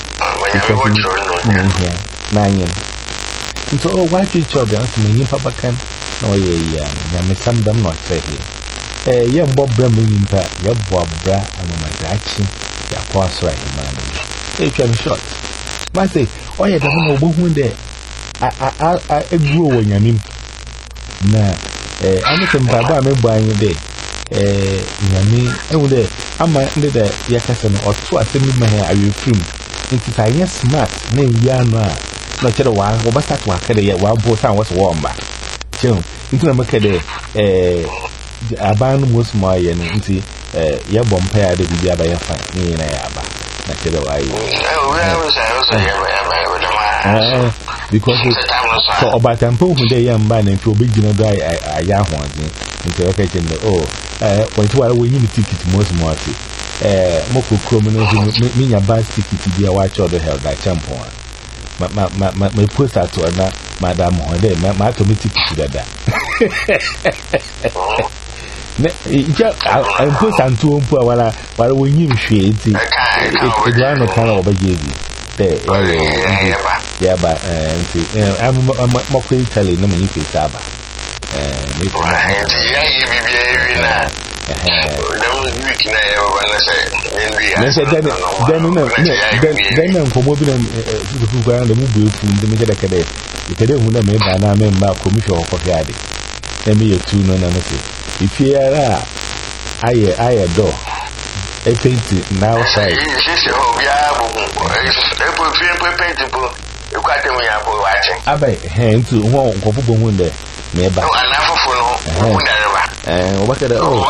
Because here, nine. And so, watch each other to many Pabakan. No, yeah, yeah, some them not say here. Eh, yeah, Bob Bremen, yeah, Bob Bra, and my action, yeah, pass right, man. They can shot. Might say, oh, yeah, don't know who there. I, I, I, I grew when you mean. Nah, eh, I'm not Baba, I'm buying a day. Eh, Yami, oh, there, I'm under the Yakasan or two, I send me my hair, I will film. Into tiny smart, name Yana. Not a while, but that's what I had while both I was warm back. Into the market, eh, a band was my and into a ya bompire the Bibia by a fan in a yaba. That's the way I was. Because for about temple, they young man and to big dinner die a young one into a kitchen. Oh, when two are winning the ticket most market. Eh, Moko Cromin, mean a bad ticket to be a watch or the hell by champion. My poster to another. Madam Hode, my automatic to that. I'm put on two while while we knew she it. It's one of kind of a baby. There, yeah, but I'm mocking telling them if it's Saba. Then I'm for moving around the movie from the Mega Cadet. If I don't know, maybe I am a commission of Coffee. Let me a two non amateur. If you are, I adore a painting now. Say, I bet hand to one couple of women there. Maybe and what at all?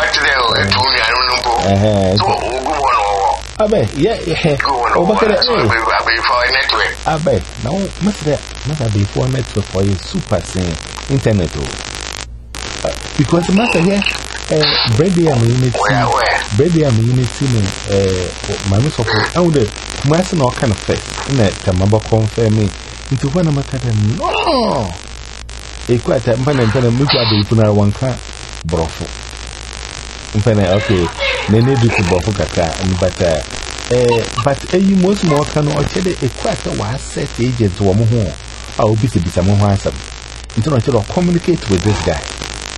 I bet, yeah, oh, what at all? I bet, no, must that must be for network for a super sing internet. Because the matter here, Brady and Unity, Brady and Unity, my support, I would master no kind of face in that Tamaba confirm me into one of my cat. No, a quite a man and a mutual puna one car, brofo. Okay, they need to brofo kaka, but uh, but a most more can or tell a quite a was set agent to a more. I will be to be some handsome. Into not communicate with this guy.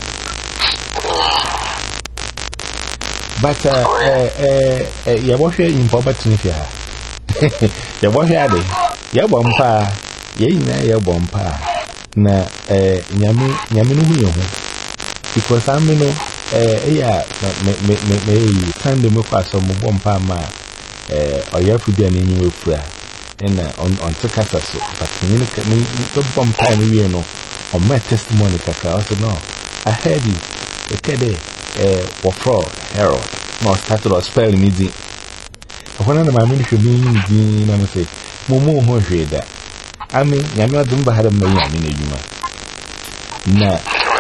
But, uh, uh, uh, you wash in poverty. You wash at it. You bompa, ye na your bompa. Na, eh, Yami, Yaminu, because I'm no, eh, yeah, me, me, me, send them across some bompa, ma, eh, or you have to be an new prayer. And on on Takasa, but you know, bompa, you know, on my testimony, Kaka, also no. I heard you, a kede. Eh, or fraud, Harold, more started or spelling me. When I'm a ministry being in, I'm say, Momo, who heard that. I mean, I'm not doing by a million in a human. Now,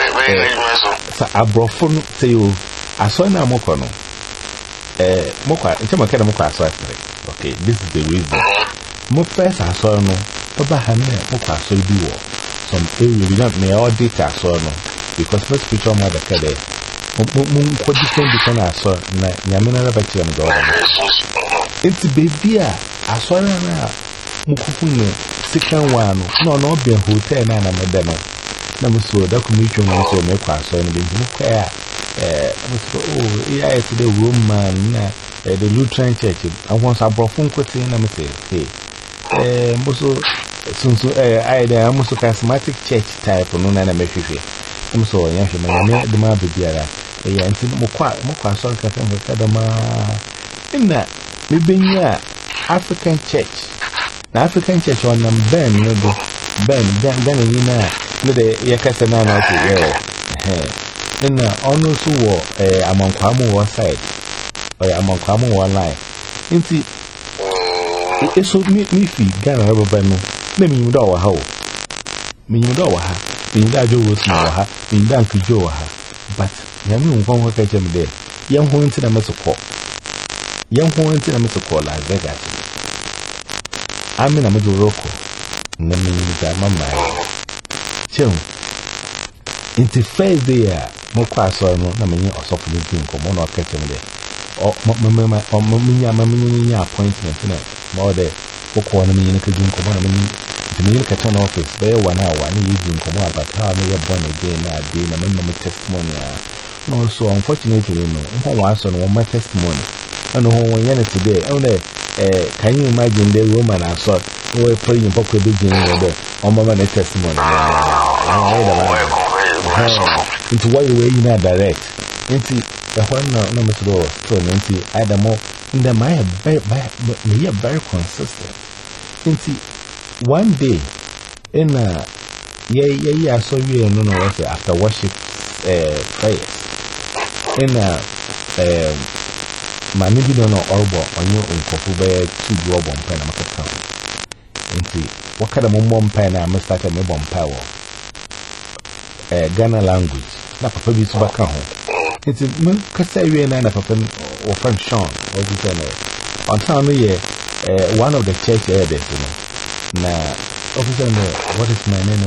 I brought from say you, I saw now Mokono. Eh, Moka, it's a kind of Moka. Okay, this is the reason. Mo first I saw no, Papa Hannah, Moka, so do some area without me all data, so no, because most picture mother Kade. Mum could defend the corner, I saw Yamina Bachelor and Gordon. It's baby, I saw Mukuno, second one, no, no, be a hotel and a medano. Number so that commission also make us on the Muka. Oh, yeah, it's the woman, the Lutheran church. I want a broken question, and I say, hey, Musso, since I am also charismatic church type, no, and I make it. I'm so young, the man be there. Yeah, and Mokwa, Mokwa, so can Kadama in that. Maybe yeah, African church. The African church on them Ben, Ben, Ben, Ben, you know, the Yakasana, yeah. In the honors who were among Kwamu one side, or among Kwamu one line. In see, it's so me, me, feed Ghana rubber band. Let me know how. Me know how. In that Joe was now, in Danky Joe, but Yamu won't catch him there. Young Horns in a Mesoco. Young Horns in a Mesoco, like Vegas. I'm in a Majoroko. Naming that mamma. Chill. Into first day, more class or no, I mean, or something from one or catch him there. Or Mamma, or Mamma, Mamma appointment, more there. For corner me in a Kajun command. To me, look at an office, there one hour, and you didn't come up, but how may have born again, I did, and remember my testimony. No, so unfortunately, no, one was on one my testimony. And when you're today, only, can you imagine the woman I saw, who were praying for the beginning of the on my testimony? Into what way you not direct. Into the one number to go, so, into Adamo, in the my very consistent. Into one day, in a yeah, yeah, yeah, I saw you no, no, after worship prayers. In a Manibi no orbo on your own coffee bear two drop on pen and account. Into what kind of mom pen I must start a me bomb power. Ghana language, not a baby's back home. It's a Cassari and a papa or French Sean, or the on town, one of the church elders, you know. Na Officer, what is my name?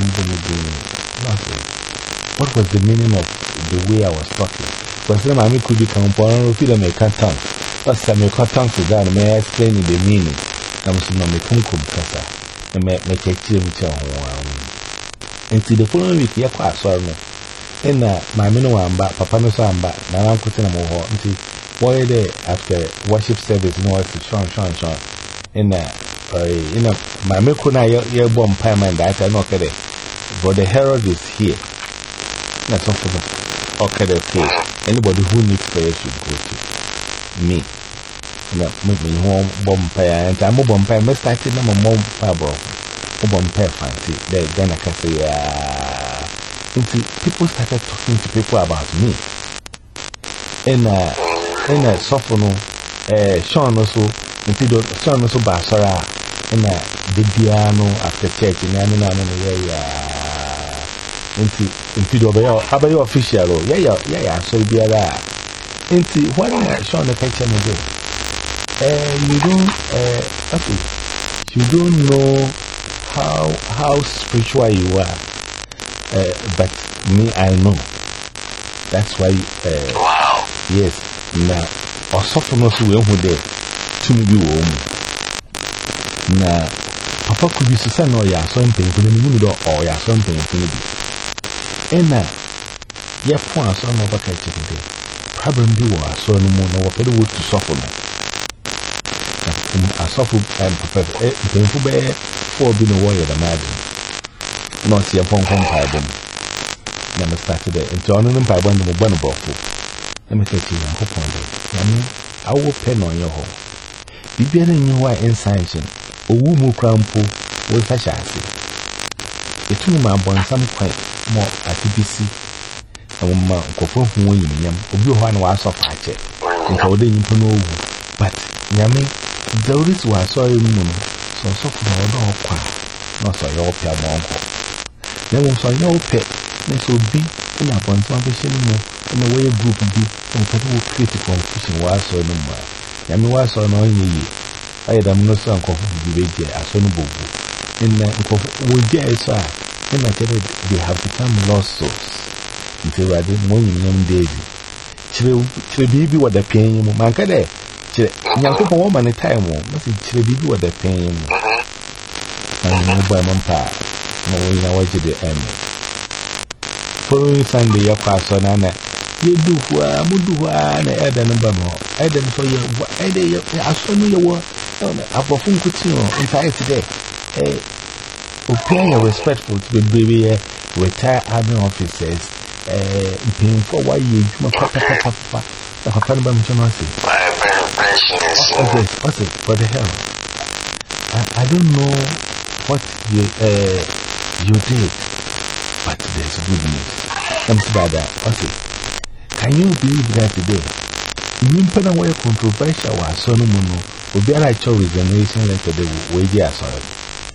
What was the meaning of the way I was talking? Because then I could be compound, if you make a tongue. Last time you cut tongue to that, may I explain the meaning? I'm saying, no, make him come closer and make a chill with your home. And see the following week, you're quite sorry. And my minnow and back, Papa no son back, now I'm putting them over. And see, why they after worship service, no, it's Sean, Sean, Sean. And you know, my Mikuna, your bomb pie man, that I know, okay, but the herald is here. That's all for the okay, okay. Anybody who needs prayer should go to me. You know, make me home bomb pie, and I'm a bomb pie, Mister Acting, I'm a mom pie, bro. A bomb pie fancy. They're gonna say, ah, people started talking to people about me. And, uh, and, uh, Sofono, uh, Sean also, and Sean also, Basara. And uh, the piano after church in the area. Into into the official. Yeah, yeah, yeah, yeah. So be a into what Sean the picture me do. Uh, you don't, uh, okay. You don't know how how spiritual you are. Uh, but me, I know. That's why. Uh, wow. Yes. Now, or something else we over there to you. Na papa could be so no ya something for the moon or ya something for me. And now, ya point so no back at it. Problem be was so no more no for the wood to suffer. I suffer and papa painful bear for being a warrior, the madam. Not your phone compile. Never started there. And John and I went to the one bottle. Let me say to you, I hope on it. I will pen on your home. Be better in your way inside. Owu mu krampo wo fa shaase etu ma bon sam kwan mo atibisi e wo ma nkofo hu wo yinyam obi ho na wa sofa ache nka wo de nyimpo no owu but nyame dawris wa so yi mu no so so fu na wo kwa no so yo pia mo nko na wo so yo pe na so bi na bon sam be shenu mo na wo ye group bi o pa wo create confusion wa so no mo nyame wa so no yi I am not so uncomfortable with the Asonobo. In the Woja, and I tell you, they have become lost souls. Until I did more in young David. Chill what the pain, Mancade. Young woman a time, must chill what the pain. And no by Mampa, no way now to the end. Following Sunday, your pastor, Anna. You do what Mudu and Adam Bamo. Adam for you, I saw you were. Apart from Coutinho, entire today, eh, paying respectful to the baby, retired army officers, eh, paying for why you, papa, papa, papa, the Papa Bamchonasi. Okay, what's it? What the hell? I, I don't know what you, uh, you did, but there's good news. I'm brother, what's it? Can you believe that today? You put away controversial was so no more. Obiara I chose regeneration letter the way they are sorry.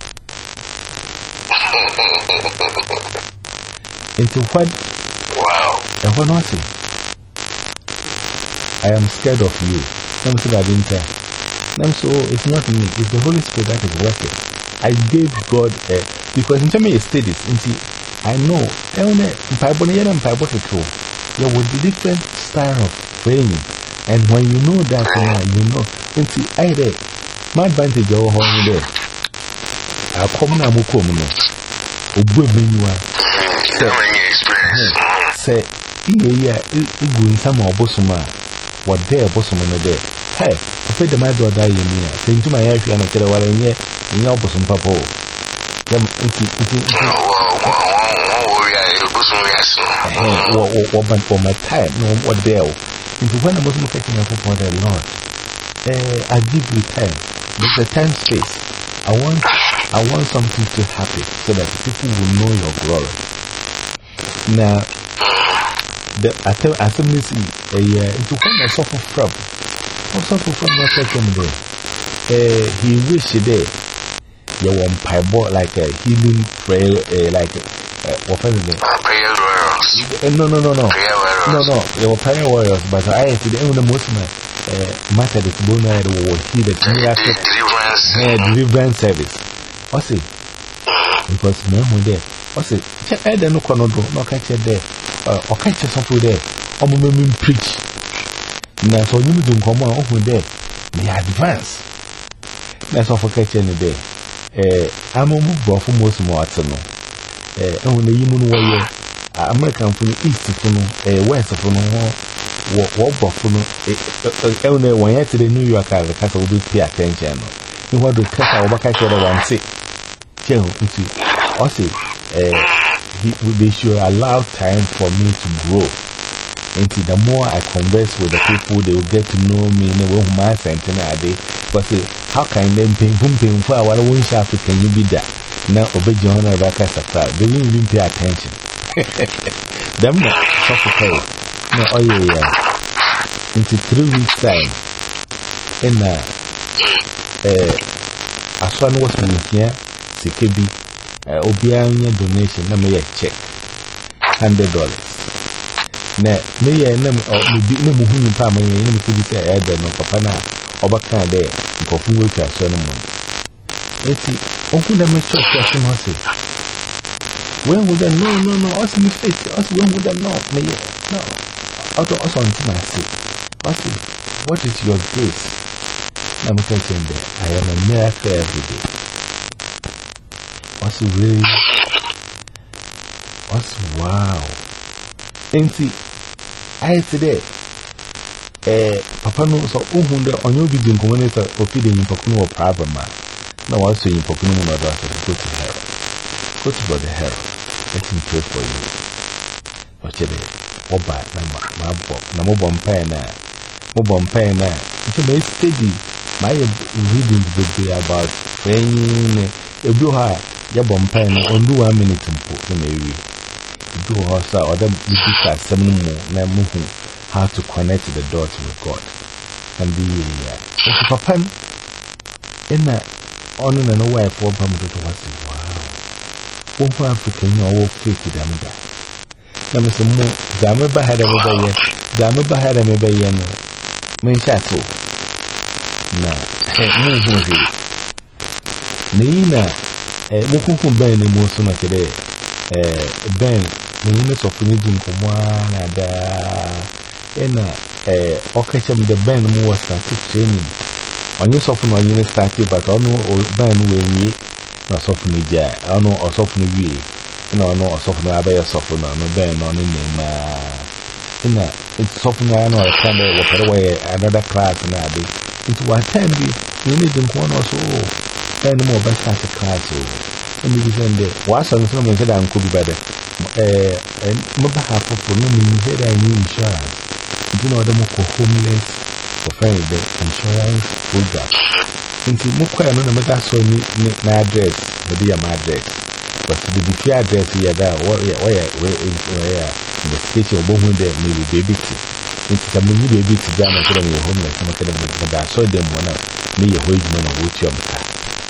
Into what? Wow. And what was it? I am scared of you. Some said I didn't tell. Some so it's not me, it's the Holy Spirit that is working. I gave God a because in terms of studies, I know in Bible and Bible there was a different style of praying. And when you know that, you know, into either my advantage or home there. I come now, Mukomo. Obumua say, yeah, it going some more bossoma. What there, bossoma there. Hey, I said the my daughter die in here. Came to my wife and I tell her what in here in your bosom, papa. What for my time, no, what there. Into when I was looking for the Lord, uh, I give you time. There's a time space. I want, I want something to happen so that people will know your glory. Now, the I tell I tell me see a year into when I suffer from, I suffer from my second day. Uh, he wished there. You want pipe like a healing prayer, uh, like uh, what is it? Prayer warriors. Uh, no, no, no, no. Prayer warriors. No, no, you were prayer warriors, but I had to the end of the Muslim matter that Bona will heal the miracle deliverance service. What's it? because me who there what's it check I don't know konodo no catch there or catch something there or me preach na so you do come on who there me advance that's all for catching there eh I'm a move for most more no eh when the human warrior American from east from eh west from what what from eh when you to the New York as a castle do pay attention you want to catch our back at one say tell you also eh they should allow time for me to grow. And the more I converse with the people, they will get to know me. They will my sentence a day. But how can they pay whom paying for our own African you be that? Now, obey John or Raka Safar. They didn't even pay attention. Them not suffocate. No, oh yeah. Into three weeks' time, and uh, as one was in here, Sikebi, Obianya donation, let me check. Hundred dollars. Na me ye na me bi na muhu nipa ma ye na me kidi say e no papa na obaka de nkofu wo twa so no mo eti onku da me church church no say when would no no no us me face us when would no me ye no auto us on to my say what is what is your grace na me say there I am a miracle every day what's really what's wow enti I today, eh, Papa no so Uhunda on your video community or feeding in Pokuno problem. Now, also in Pokuno, go to hell. Go to the hell. Let him pray for you. Watch it. What bad number? My book. No more bumpana. More bumpana. It's a very steady. My reading the day about praying. A blue heart. Ya bumpana. Only one minute in Pokuno. Do also or them discuss some more how to connect the dots with God and be here. Papa in that on and away for Pam to was wow. One African or fake them that. Now, Mister Mo, Damaba had a rebellion, Damaba had a rebellion, main chateau. Now, Nina, a Mukum Ben in Mosuna today. Ben, the units of religion come one and uh, okay, the Ben more started training. On your soften on unit started, but I know Ben when ye, not soften the jar, I know or soften the way, no, no, or soften the abbey soften on the Ben on in him. It's soften, I know, I can't walk away another class and I do. Into one time, you need them one or so, Ben more best at the class. And you can do what's on some of them could be better. Eh, and mother half of no means that I need insurance. You know, the more homeless for finding the insurance program. Since you move quite a number of so my address, the dear my address. But to the fair address here, that where the state of Bohun there, maybe baby. It's a mini baby to jam and put on your homeless. And I saw them one up, me a wage man of which your car.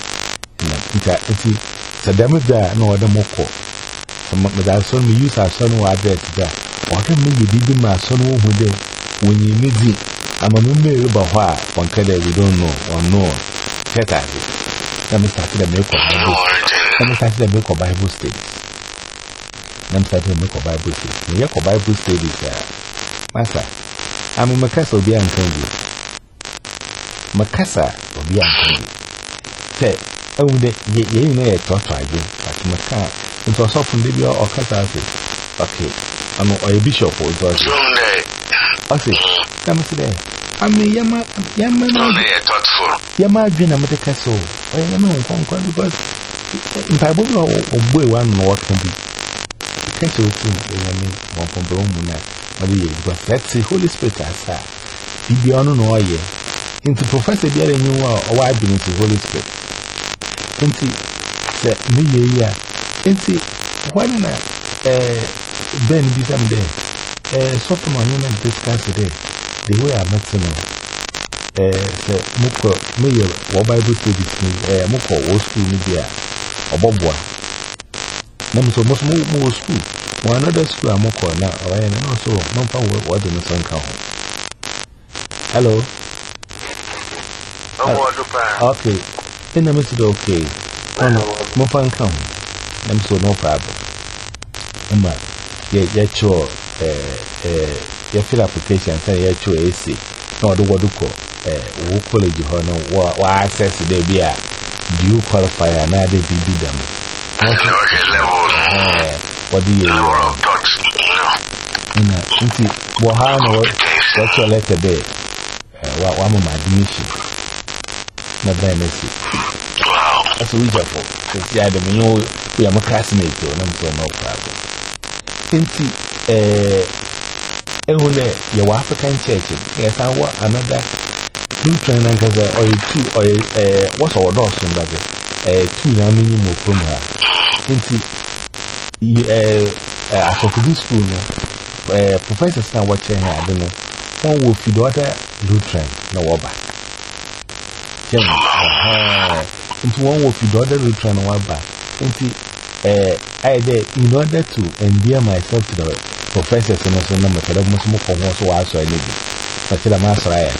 It's so damage there, no other moko. My son, we use our son who address there. What can you did my son who did when you need it? I'm a member about why one color we don't know or know. Check out it. Let me start the milk of Bible. Let me start the milk of Bible studies. Let me start the milk of Bible studies. The milk of Bible studies there. Master, I'm in Macassa will be uncanny. Macassa will be uncanny. Say, oh, you know a torture again, but my car, it was often maybe or catastrophe. Okay, I'm a bishop or it was. Okay, come today. I mean, Yama, Yama, Yama, Jina Matakaso, or Yama, because in Bible or boy one more can be. Can't you think, one from Bromuna, because that's the Holy Spirit as that. Be beyond no year. Into Professor Jerry knew or why being the Holy Spirit. Inti se me ye ya inti when na eh Ben bi some day eh so from on and discuss today the way I met him eh se muko me ye wo Bible studies ni eh muko wo school ni dia obobwa na mo so mo mo school one another school muko na o ya na so no pa wo wo de no son ka ho. Hello. Okay. In the midst of okay, more fun come. I'm so no problem. Emma, yeah, sure, eh, eh, your fill application, say, yeah, sure, A C, no, the what do call, eh, who college you know, what access they be at, do you qualify another B B them? What do you know? Inti, what how no, what's your letter there? What one of my admission? My benefit. That's a reason for. Because yeah, the me we are my classmate, so I'm so no problem. Inti, eh, ehune, your African church, yes, I want another Lutheran and because or two or eh, what's our door soon that eh, two na minimum from her. Inti, eh, I for to school, eh, professors now watching her, I don't know. One will feed other Lutheran, no waba. Into one will feed other Lutheran, no waba. Into eh, I did in order to endear myself to the professors and also number for the most more for one so I saw a lady. But the master I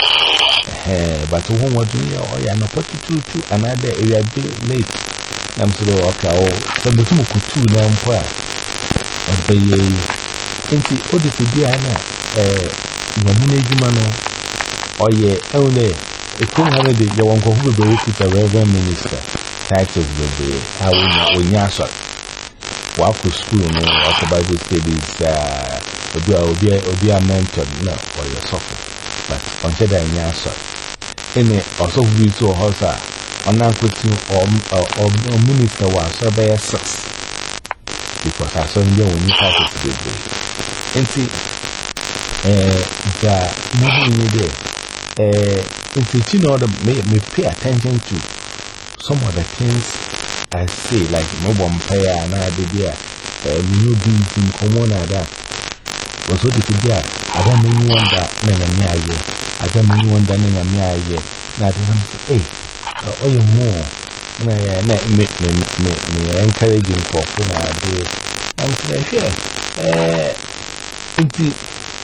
had. But one was doing or I am a pocket to another area late. I'm so okay. Oh, the two could two down for the into what if you do, eh. Yamune or ye only a cool holiday, the one who will be with a reverend minister, title of the day. I will not win Yasa. Walk to school, no, after Bible studies, uh, will be a mentor, no, or your suffer, but until I Yasa. In it, also, we to a house, on Uncle or minister was so by a six. Because I saw you when you pass it to the day. And see, eh, the moving there, eh, if you know, may, may pay attention to some of the things I say, like no one pay and I did there, eh, new beings in common at that. Was what it is there. I don't mean one that, no, no, I don't mean one that, no, no, now, hey, oh, you more. No, me, me, me, me, encouraging for when I do. I'm saying, eh, into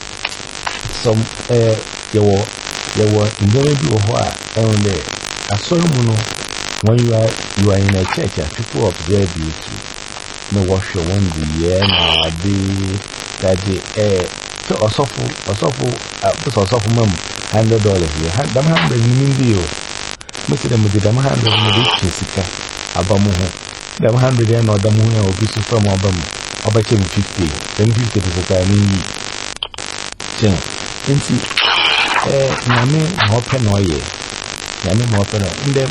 some eh you were you were in the middle of what only I saw you when you are you are in a church and people upgrade you to no wash your one the year now the that the eh so also also uh also mum hundred dollars here them hundred in deal most of them did them hundred in the chisika abamu them hundred and or them who will be from abam about fifty then fifty to the need change. Inti, eh, Name, Hoppen or ye. Name, Hoppen, and then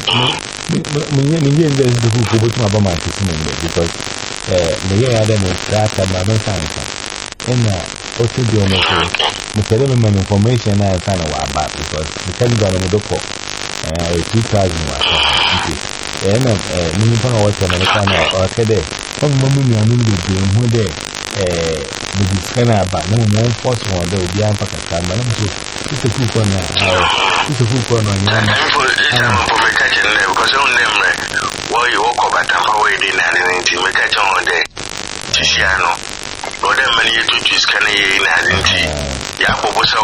me and there's the who go to my bama because eh, the year I don't know that I don't sign. And also, the only the Telemann information I found out about because the Telegram of the book, eh, two thousand one. And eh, Minipon or American or today, one moment you are moving who there, eh. It's kind of about no more force one, there will be a packet. It's a cook on it's a cook on your because on them, while you walk over Tampa Way, they didn't make a on there. Tiziano, or them many to just can in Yabosa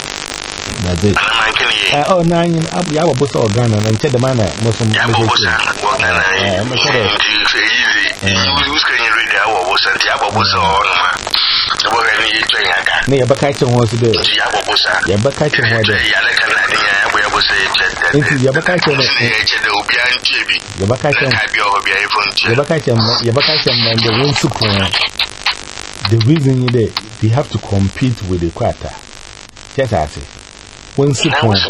or oh, nine up Yabosa or Ghana and said the manner was some Yabosa. Who's can you read our was at Yabosa? Near Bacachon was the Yabosa, Yabacachon had a Yabacachon, Yabacachon, Yabacachon, Yabacachon, and the one support. The reason is that they have to compete with the quarter. Just as it. One support,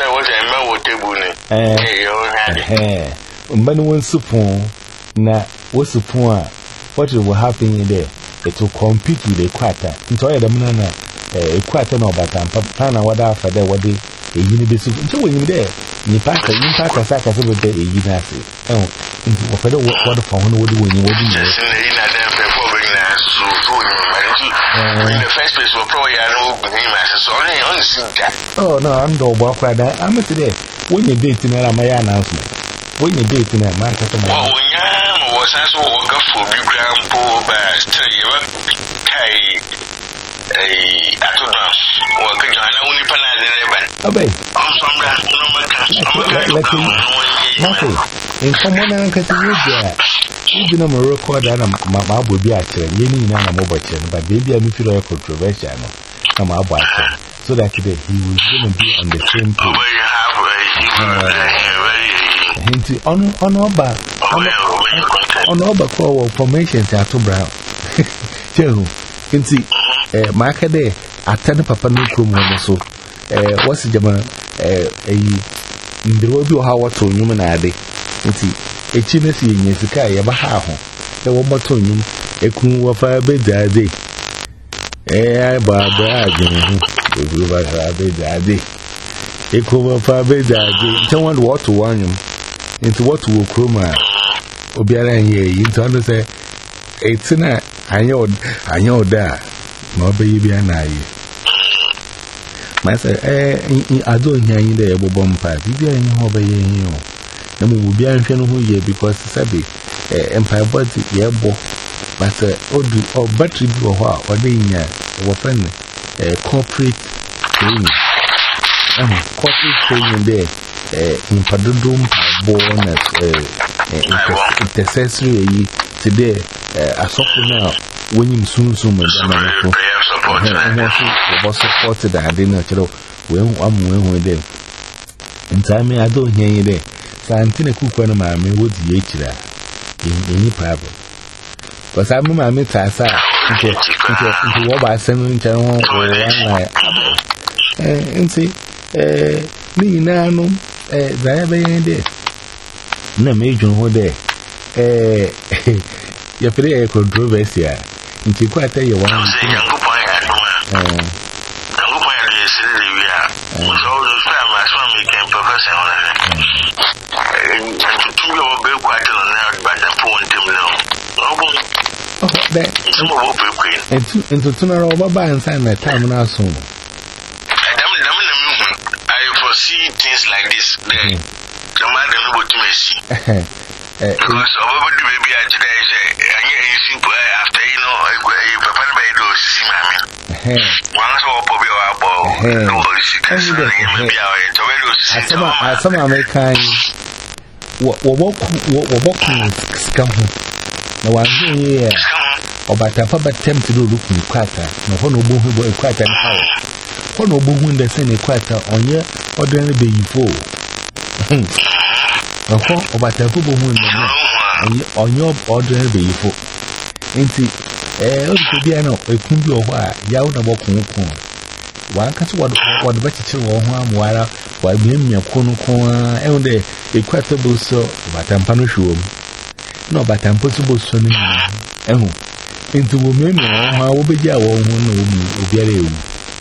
eh, when one support, now what's the point? What will happen in there? It will compete with the quarter. Into all the manana, a quarter no but I'm Pana what after there what they a university. So when you're there, you pass a you pass a sack as over there a university. Oh, into what the phone would do when you would do. In the first place, we'll probably know him as a oh, no, I'm no walk right there. I'm today. When you date in a Maya announcement, when you date in a market, oh, yeah, was as well go for big grandpa best. A Atodon, or could join only Panada. Obey. Let him nothing. In someone else can see you there. even I'm a recorder and my baby actually, any in a mobile channel, but baby, I feel like controversial. I'm a boy, so that he was going to be on the same page. Hinty on on Oba on Oba call formations are too brown. Joe, Hinty, eh, marker there, attend Papa no promo so. Eh, what's the German? Eh, in the road you how to human ade. Hinty, a chinese in Yesica, Yabaha, the one baton, a coon of a bed daddy. Eh, Barbara, you were a bed daddy. A cover of a bed daddy. Don't want what to warn him. Into what will Kroma Obiara and ye, into under say, it's in a, I know, I know that, no baby and I. Master, eh, I don't hear you there, Bobom Pat, you are in over you. And we will be an who ye because Sabi, eh, Empire body, yeah, bo, but uh, or battery or or the or friend, eh, corporate training. Um, corporate training there, eh, in Padudum. Born as intercessory today, a software now, winning soon, soon, and was supported. I didn't know when I'm with them. In time, I don't hear you there. Santina cook one of my men would the H in any problem. Because I'm my metas into what I send in channel and see, eh, me now, eh, there. No major hold there. Eh, you're pretty controversy. Into quite a one. Into tomorrow, Baba and sign my time now soon. I foresee things like this. The man don't know what to miss. Because over the baby today, I simple after you know, I prepare by those see mammy. Once or probably our ball, no, some American what walking scum. No one here or but a papa attempt to do looking quatter, no one will move quite an hour. One will move when they send a quatter on your ordinary baby fool. Oh, but a football on your ordinary baby. Ain't it? Eh, be an up, it couldn't be a while. Yauna walking. One catch what what the better or one while while being a corner corner, and a quatable so, but I'm punishable. No, but I'm possible swimming. Oh, into women, how will be your own will be a room.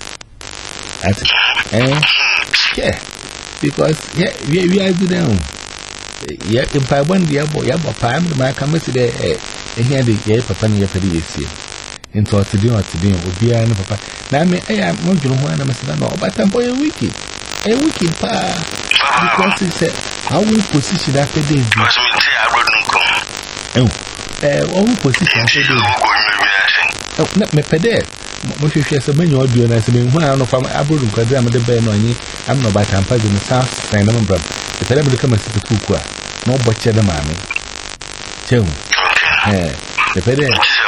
Eh, yeah. Because yeah, we we are good down. Yeah, in five one year boy, yeah, but I'm the man come to the eh, here the yeah, papa near this year. Into what to do, what to do, would be an papa. Now, I am not going to want to know, but I'm boy a wiki. A wiki pa. Because he said, how will position after this? Oh, eh, all position after this. Oh, not me pede. Most of you say, you audio and I said, when I'm from Abu because I'm the Ben on you, I'm not by Tampa in the south, and I'm from the Telegram come and sit the Kukua. No butcher the mammy. Joe, eh, the pede.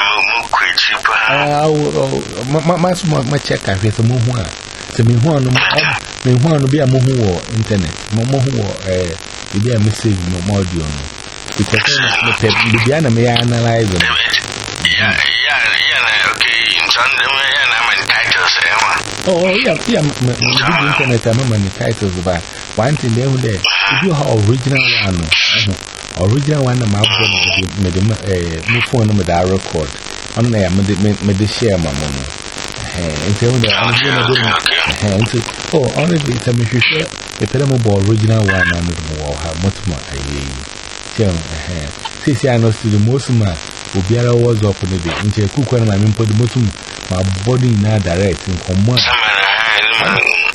Ah, my check, I get a more. To me, one, me one be a more internet, more more, eh, be a message, no more audio. Because the piano may analyze them. Yeah, yeah, okay, in Sunday. Oh, yeah, yeah, the internet, I know many titles about one thing there. If you have original one, original one, I'm made a phone with our record. On there, made the share my money. And tell me, I'm going to oh, honestly, tell me if you share a Pelamable original one and more, how much more I tell me. See, I know the most man will be a was up on the day into a cook when I'm in for the bottom. My body now direct in command. I'm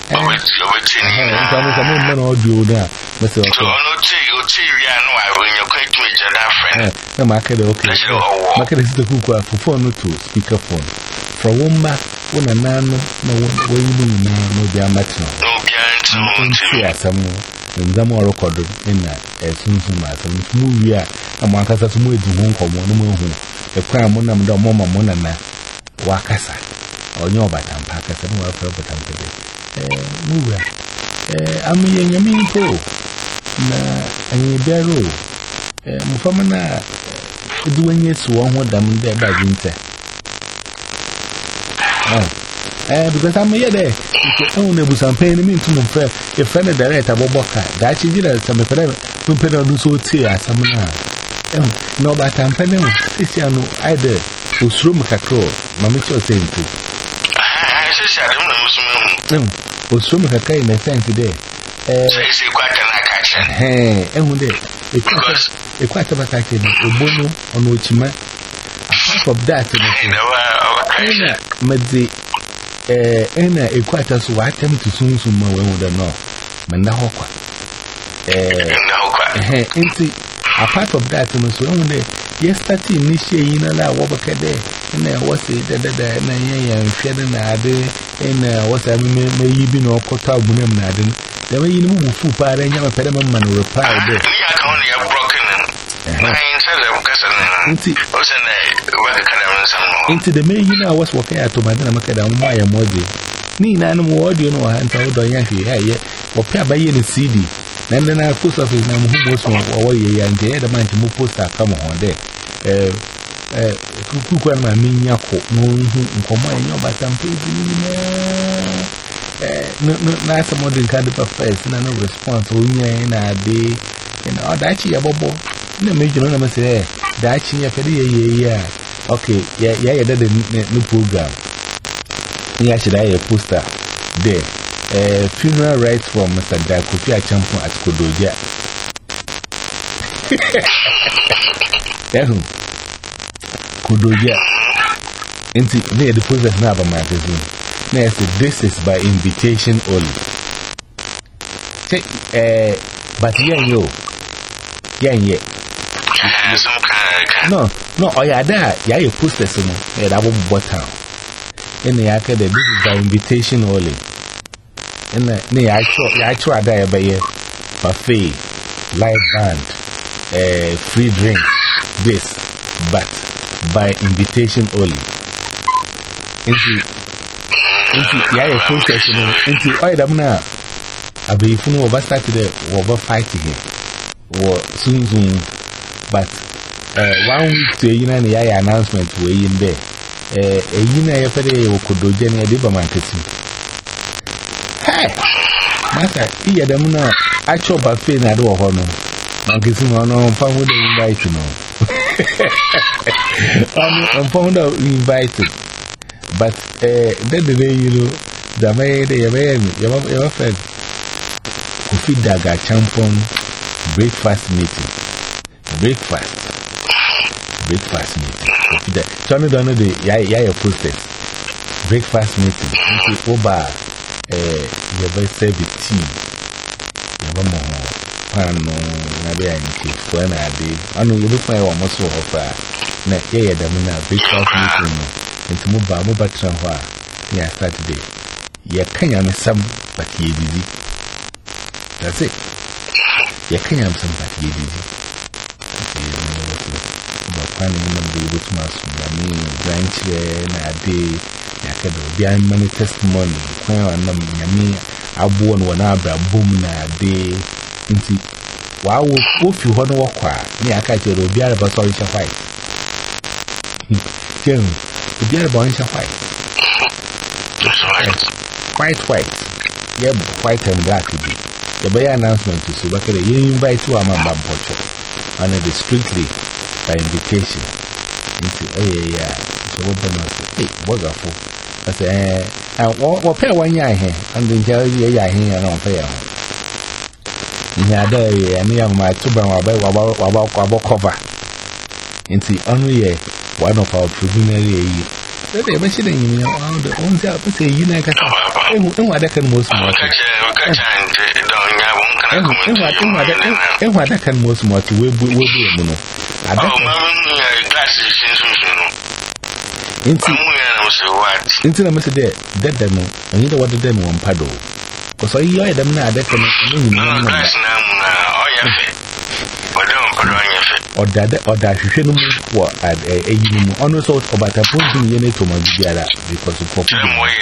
not audio there. Mister no market okay. Market is the cook for phone to speaker phone. For one back, when a man, no one will know no be a match. No, some and some more record in that as soon as my movie. na mo ankasa so mo edi ho nkomo no mo hu e kwan mo nam do mo ma mo na na wa kasa onye obatampa kasa no wa fra obatampa de eh muwa eh amuye nyame to na anyi bero eh mufama na duwenye so ho dam de ba jinta oh eh because amuye de ke on ebusampa ni min tumu fra e fra na director boboka da chi jira sa me fra me peda do so ti asamna eh no obatampa ne mo sisi anu aide osrum kakro mama chi o senti ah sisi anu na musum hu osrum kakai na senti de eh sisi kwata na kacha eh eh hu de because e kwata ba kacha ni obono ono ochima apart of that ina medzi eh ina e kwata so watem to sunsun ma we hu de no menda hokwa eh na hokwa eh inti apart of that no so hu de yesterday ni she yi na la wo baka de ina wose da da da na yan yan hwe na ade ina wose me me yi bi no kota abunem na ade da me yi ni mu fu pa ran nyama pede man no reply de ni aka on ya broken na yin sa da kasa na inti o se na wa ka kada mun san no inti da me yi na wose wo kai to madana maka da mu ya moje ni na no mo audio no ha nta wo don ya hwe ha ye wo pe abaye ni C D na na post office na mu mo so wo ye ya nje da man ti mu poster ka mo honde eh eh kuku kwa ma minya ko no hu nkomo enyo batampe ni na eh no no na some modern card first na no response onya na de na odachi ya bobo na meji no na me say dachi ya pede ye ye ya okay ya ya ya da no program ya shida ya poster there eh funeral rites for Mister Dakofi Achampon at Kodoja Ehu Kodoja Inti ne the process na ba magazine na yes this is by invitation only say eh but yen yo yen ye no no oya da ya ye process no e da bo botan ene ya ka de this is by invitation only ene ne ya cho ya cho ada ya ba ye buffet live band uh, free drink this but by invitation only into into yeah your process into oil them na abi funu over Saturday over fight here or soon soon but uh, one week to you know yeah announcement we in there eh you know ya pede wo Kodoja ne de ba man kasi hey masa iya dem na acho buffet na do ho no man kasi no no pa wo dey invite no I'm found out invited but eh then the day you know the may the may your your friend Kofi Daga Achampon breakfast meeting breakfast breakfast meeting Kofi Daga Johnny don't know the yeah yeah your process breakfast meeting into over eh you buy serve tea you want more pan no na be anki so na ade anu you look my one so offer na ye ye da na breakfast meeting no enti mo ba mo ba tran ho a ya Saturday ye kanya me sam but ye bizi that's it ye kanya me sam but ye bizi ba pan ni na be go to mas na me branch na ade ya ka do bi an many testimony kwan na me abo no na abra bom na ade nti wa wo wo fi ho no wakwa ni aka je ro biara ba sorry shafai ken biara ba shafai white white yeah white and black be the by announcement to so bakere you invite to amamba bocho and the strictly by invitation nti oh yeah yeah so what bono hey wonderful I say eh what pay one year here and then tell you yeah here no pay nya da ye ani am ma tuba wa ba wa ba wa ba cover nti onu ye one of our preliminary yi da da ba shi da yin ya on da on ja ba sai yi na ka eh mu dan wa da kan musu mu ka ce ka ce don ya bun kana kuma eh wa dan wa da eh wa da kan musu mu we we we mu no ada oh ma mun ya glass shin sun sun no nti mu ya na so what nti na mese de dadda no ani da wada da no on pado ko so yi ya da na ada kan no ni ni na na mu na o ya fe wadon ko don or that or that you shouldn't move at a union on sort of at a point in the unit to Magiara because of copy.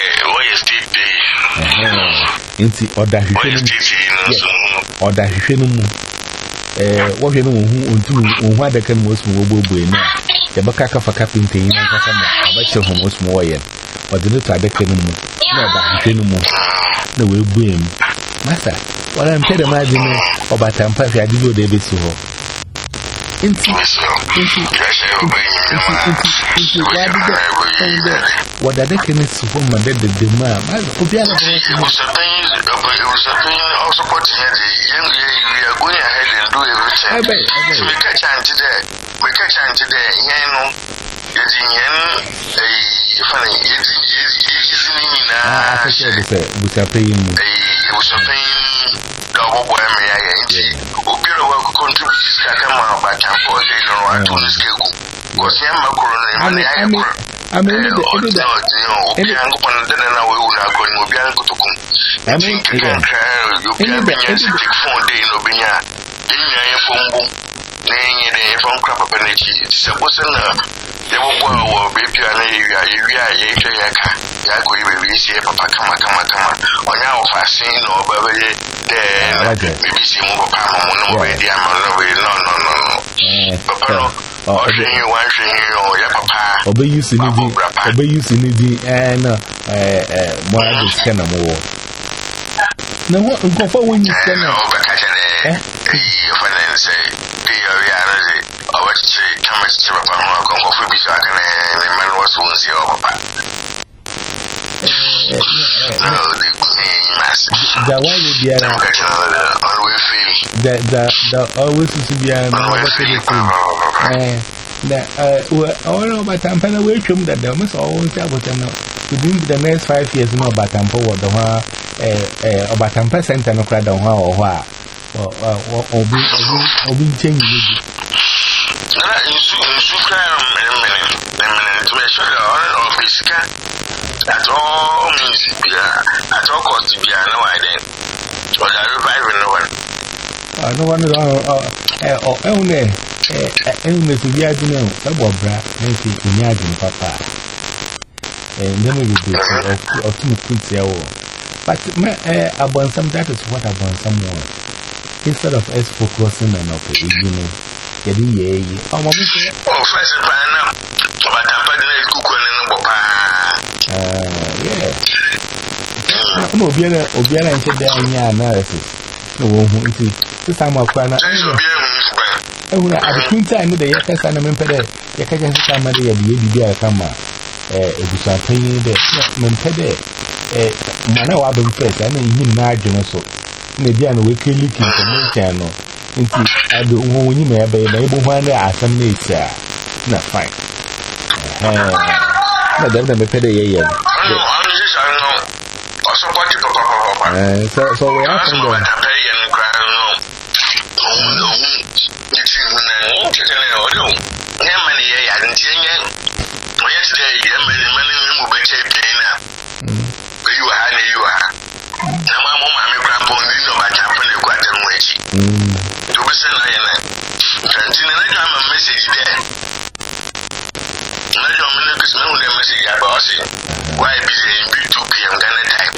Inti or that you shouldn't or that you shouldn't move. What you know who what the can most move now. The Bacaka for Captain in Casama, I bet you almost more yet. But the little other can move. No, that you shouldn't move. No, we'll bring. Master, what I'm telling my dinner about Tampa, I did go David so. Inti, inti, inti, what I think is so my dead the man. It was a pain, it was a pain also putting it. We are going ahead and do everything. We catch on today, we catch on today, Yano, Yetian, a funny, I said, it was a pain, it was a pain, double boy, may I ain't. Upira will contribute to Kakama, but I'm for the no one to scale. Was him a corona, I mean, I mean, the other young one that I will not go to Bianco. I mean, you can be a sick four day in Obinia, in your phone, laying in a phone crop of energy. It's a person, they will go, baby, and area, area, Yaka, Yako, baby, see Papa, come, come, come, on your fascine or baby, there, baby, see more Papa, no, ready, I'm no, no, no, no, Papa. Oh, you want to know your papa? Obey you, Sinidi, obey you, Sinidi, and more than scan a more. No, what go for when you scan over? Eh? You say, be your reality, or what you say, come and see a papa, come for free, and the man was once your papa. No, the massive. The one you be always feel that the always to be another. Eh, that uh, all about Tampana, we come that there must always have with them within the next five years. No, about Tampa or the one, eh, about Tampa Center, no crowd on her or what, or be changing. That's all means, at all costs to be no idea. Or I revive no one. I don't want to or only. Only to be a dinner, a bobra, and to imagine papa. And then we do or two quits your own. But I want some that is what I want someone. Instead of us focusing on of the beginning, getting ye, I want to say, oh, first, but I'm not cooking. Ah, yeah. Obiana, Obiana, and said, there are analysis. No one who is this time of Quana. I will have a quinta and the Yakas and a Mempede, Yakas family of the Yadia Kama, a Busapini, the Mempede, a Mano Abel Fest, and in margin also. Median weekly looking for my channel. Into I do when you may have a label one there as some nature. Not fine. Madame the Mempede, yeah. So, so we are from the why busy in B two P M Ghana time?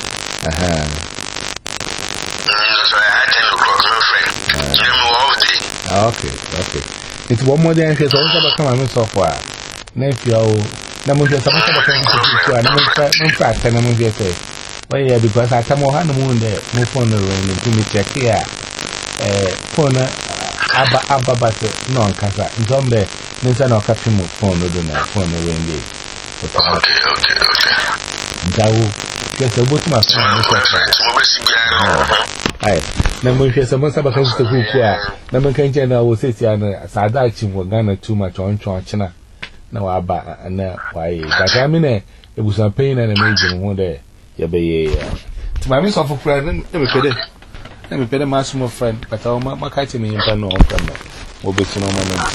So I had ten o'clock, my friend. Okay, okay. It's one more than she's also become a software. Nephew, Namuja, some of the fact, and I'm going to say, well, yeah, because I come on the moon there, move on the rain, and to me check here. Phone Abba Abba, but no, Casa, Zombe, Nisa no Captain phone, no, phone the rain day. Okay, okay, okay. Dawu, just a book my phone. Aye, Namuja, some of us to who Namukan, I will say, Sadachi will Ghana too much on China. No, Abba, and now, why, but I mean, it was a pain and amazing one day. Yabe, to my miss of a friend, let me pay it. Let me pay the maximum friend, but I'll my catching me in Pano on Pano. Will be to no moment.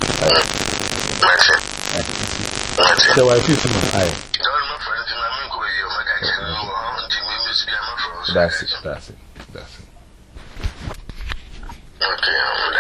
So I feel some high. That's it, that's it, that's it. Okay.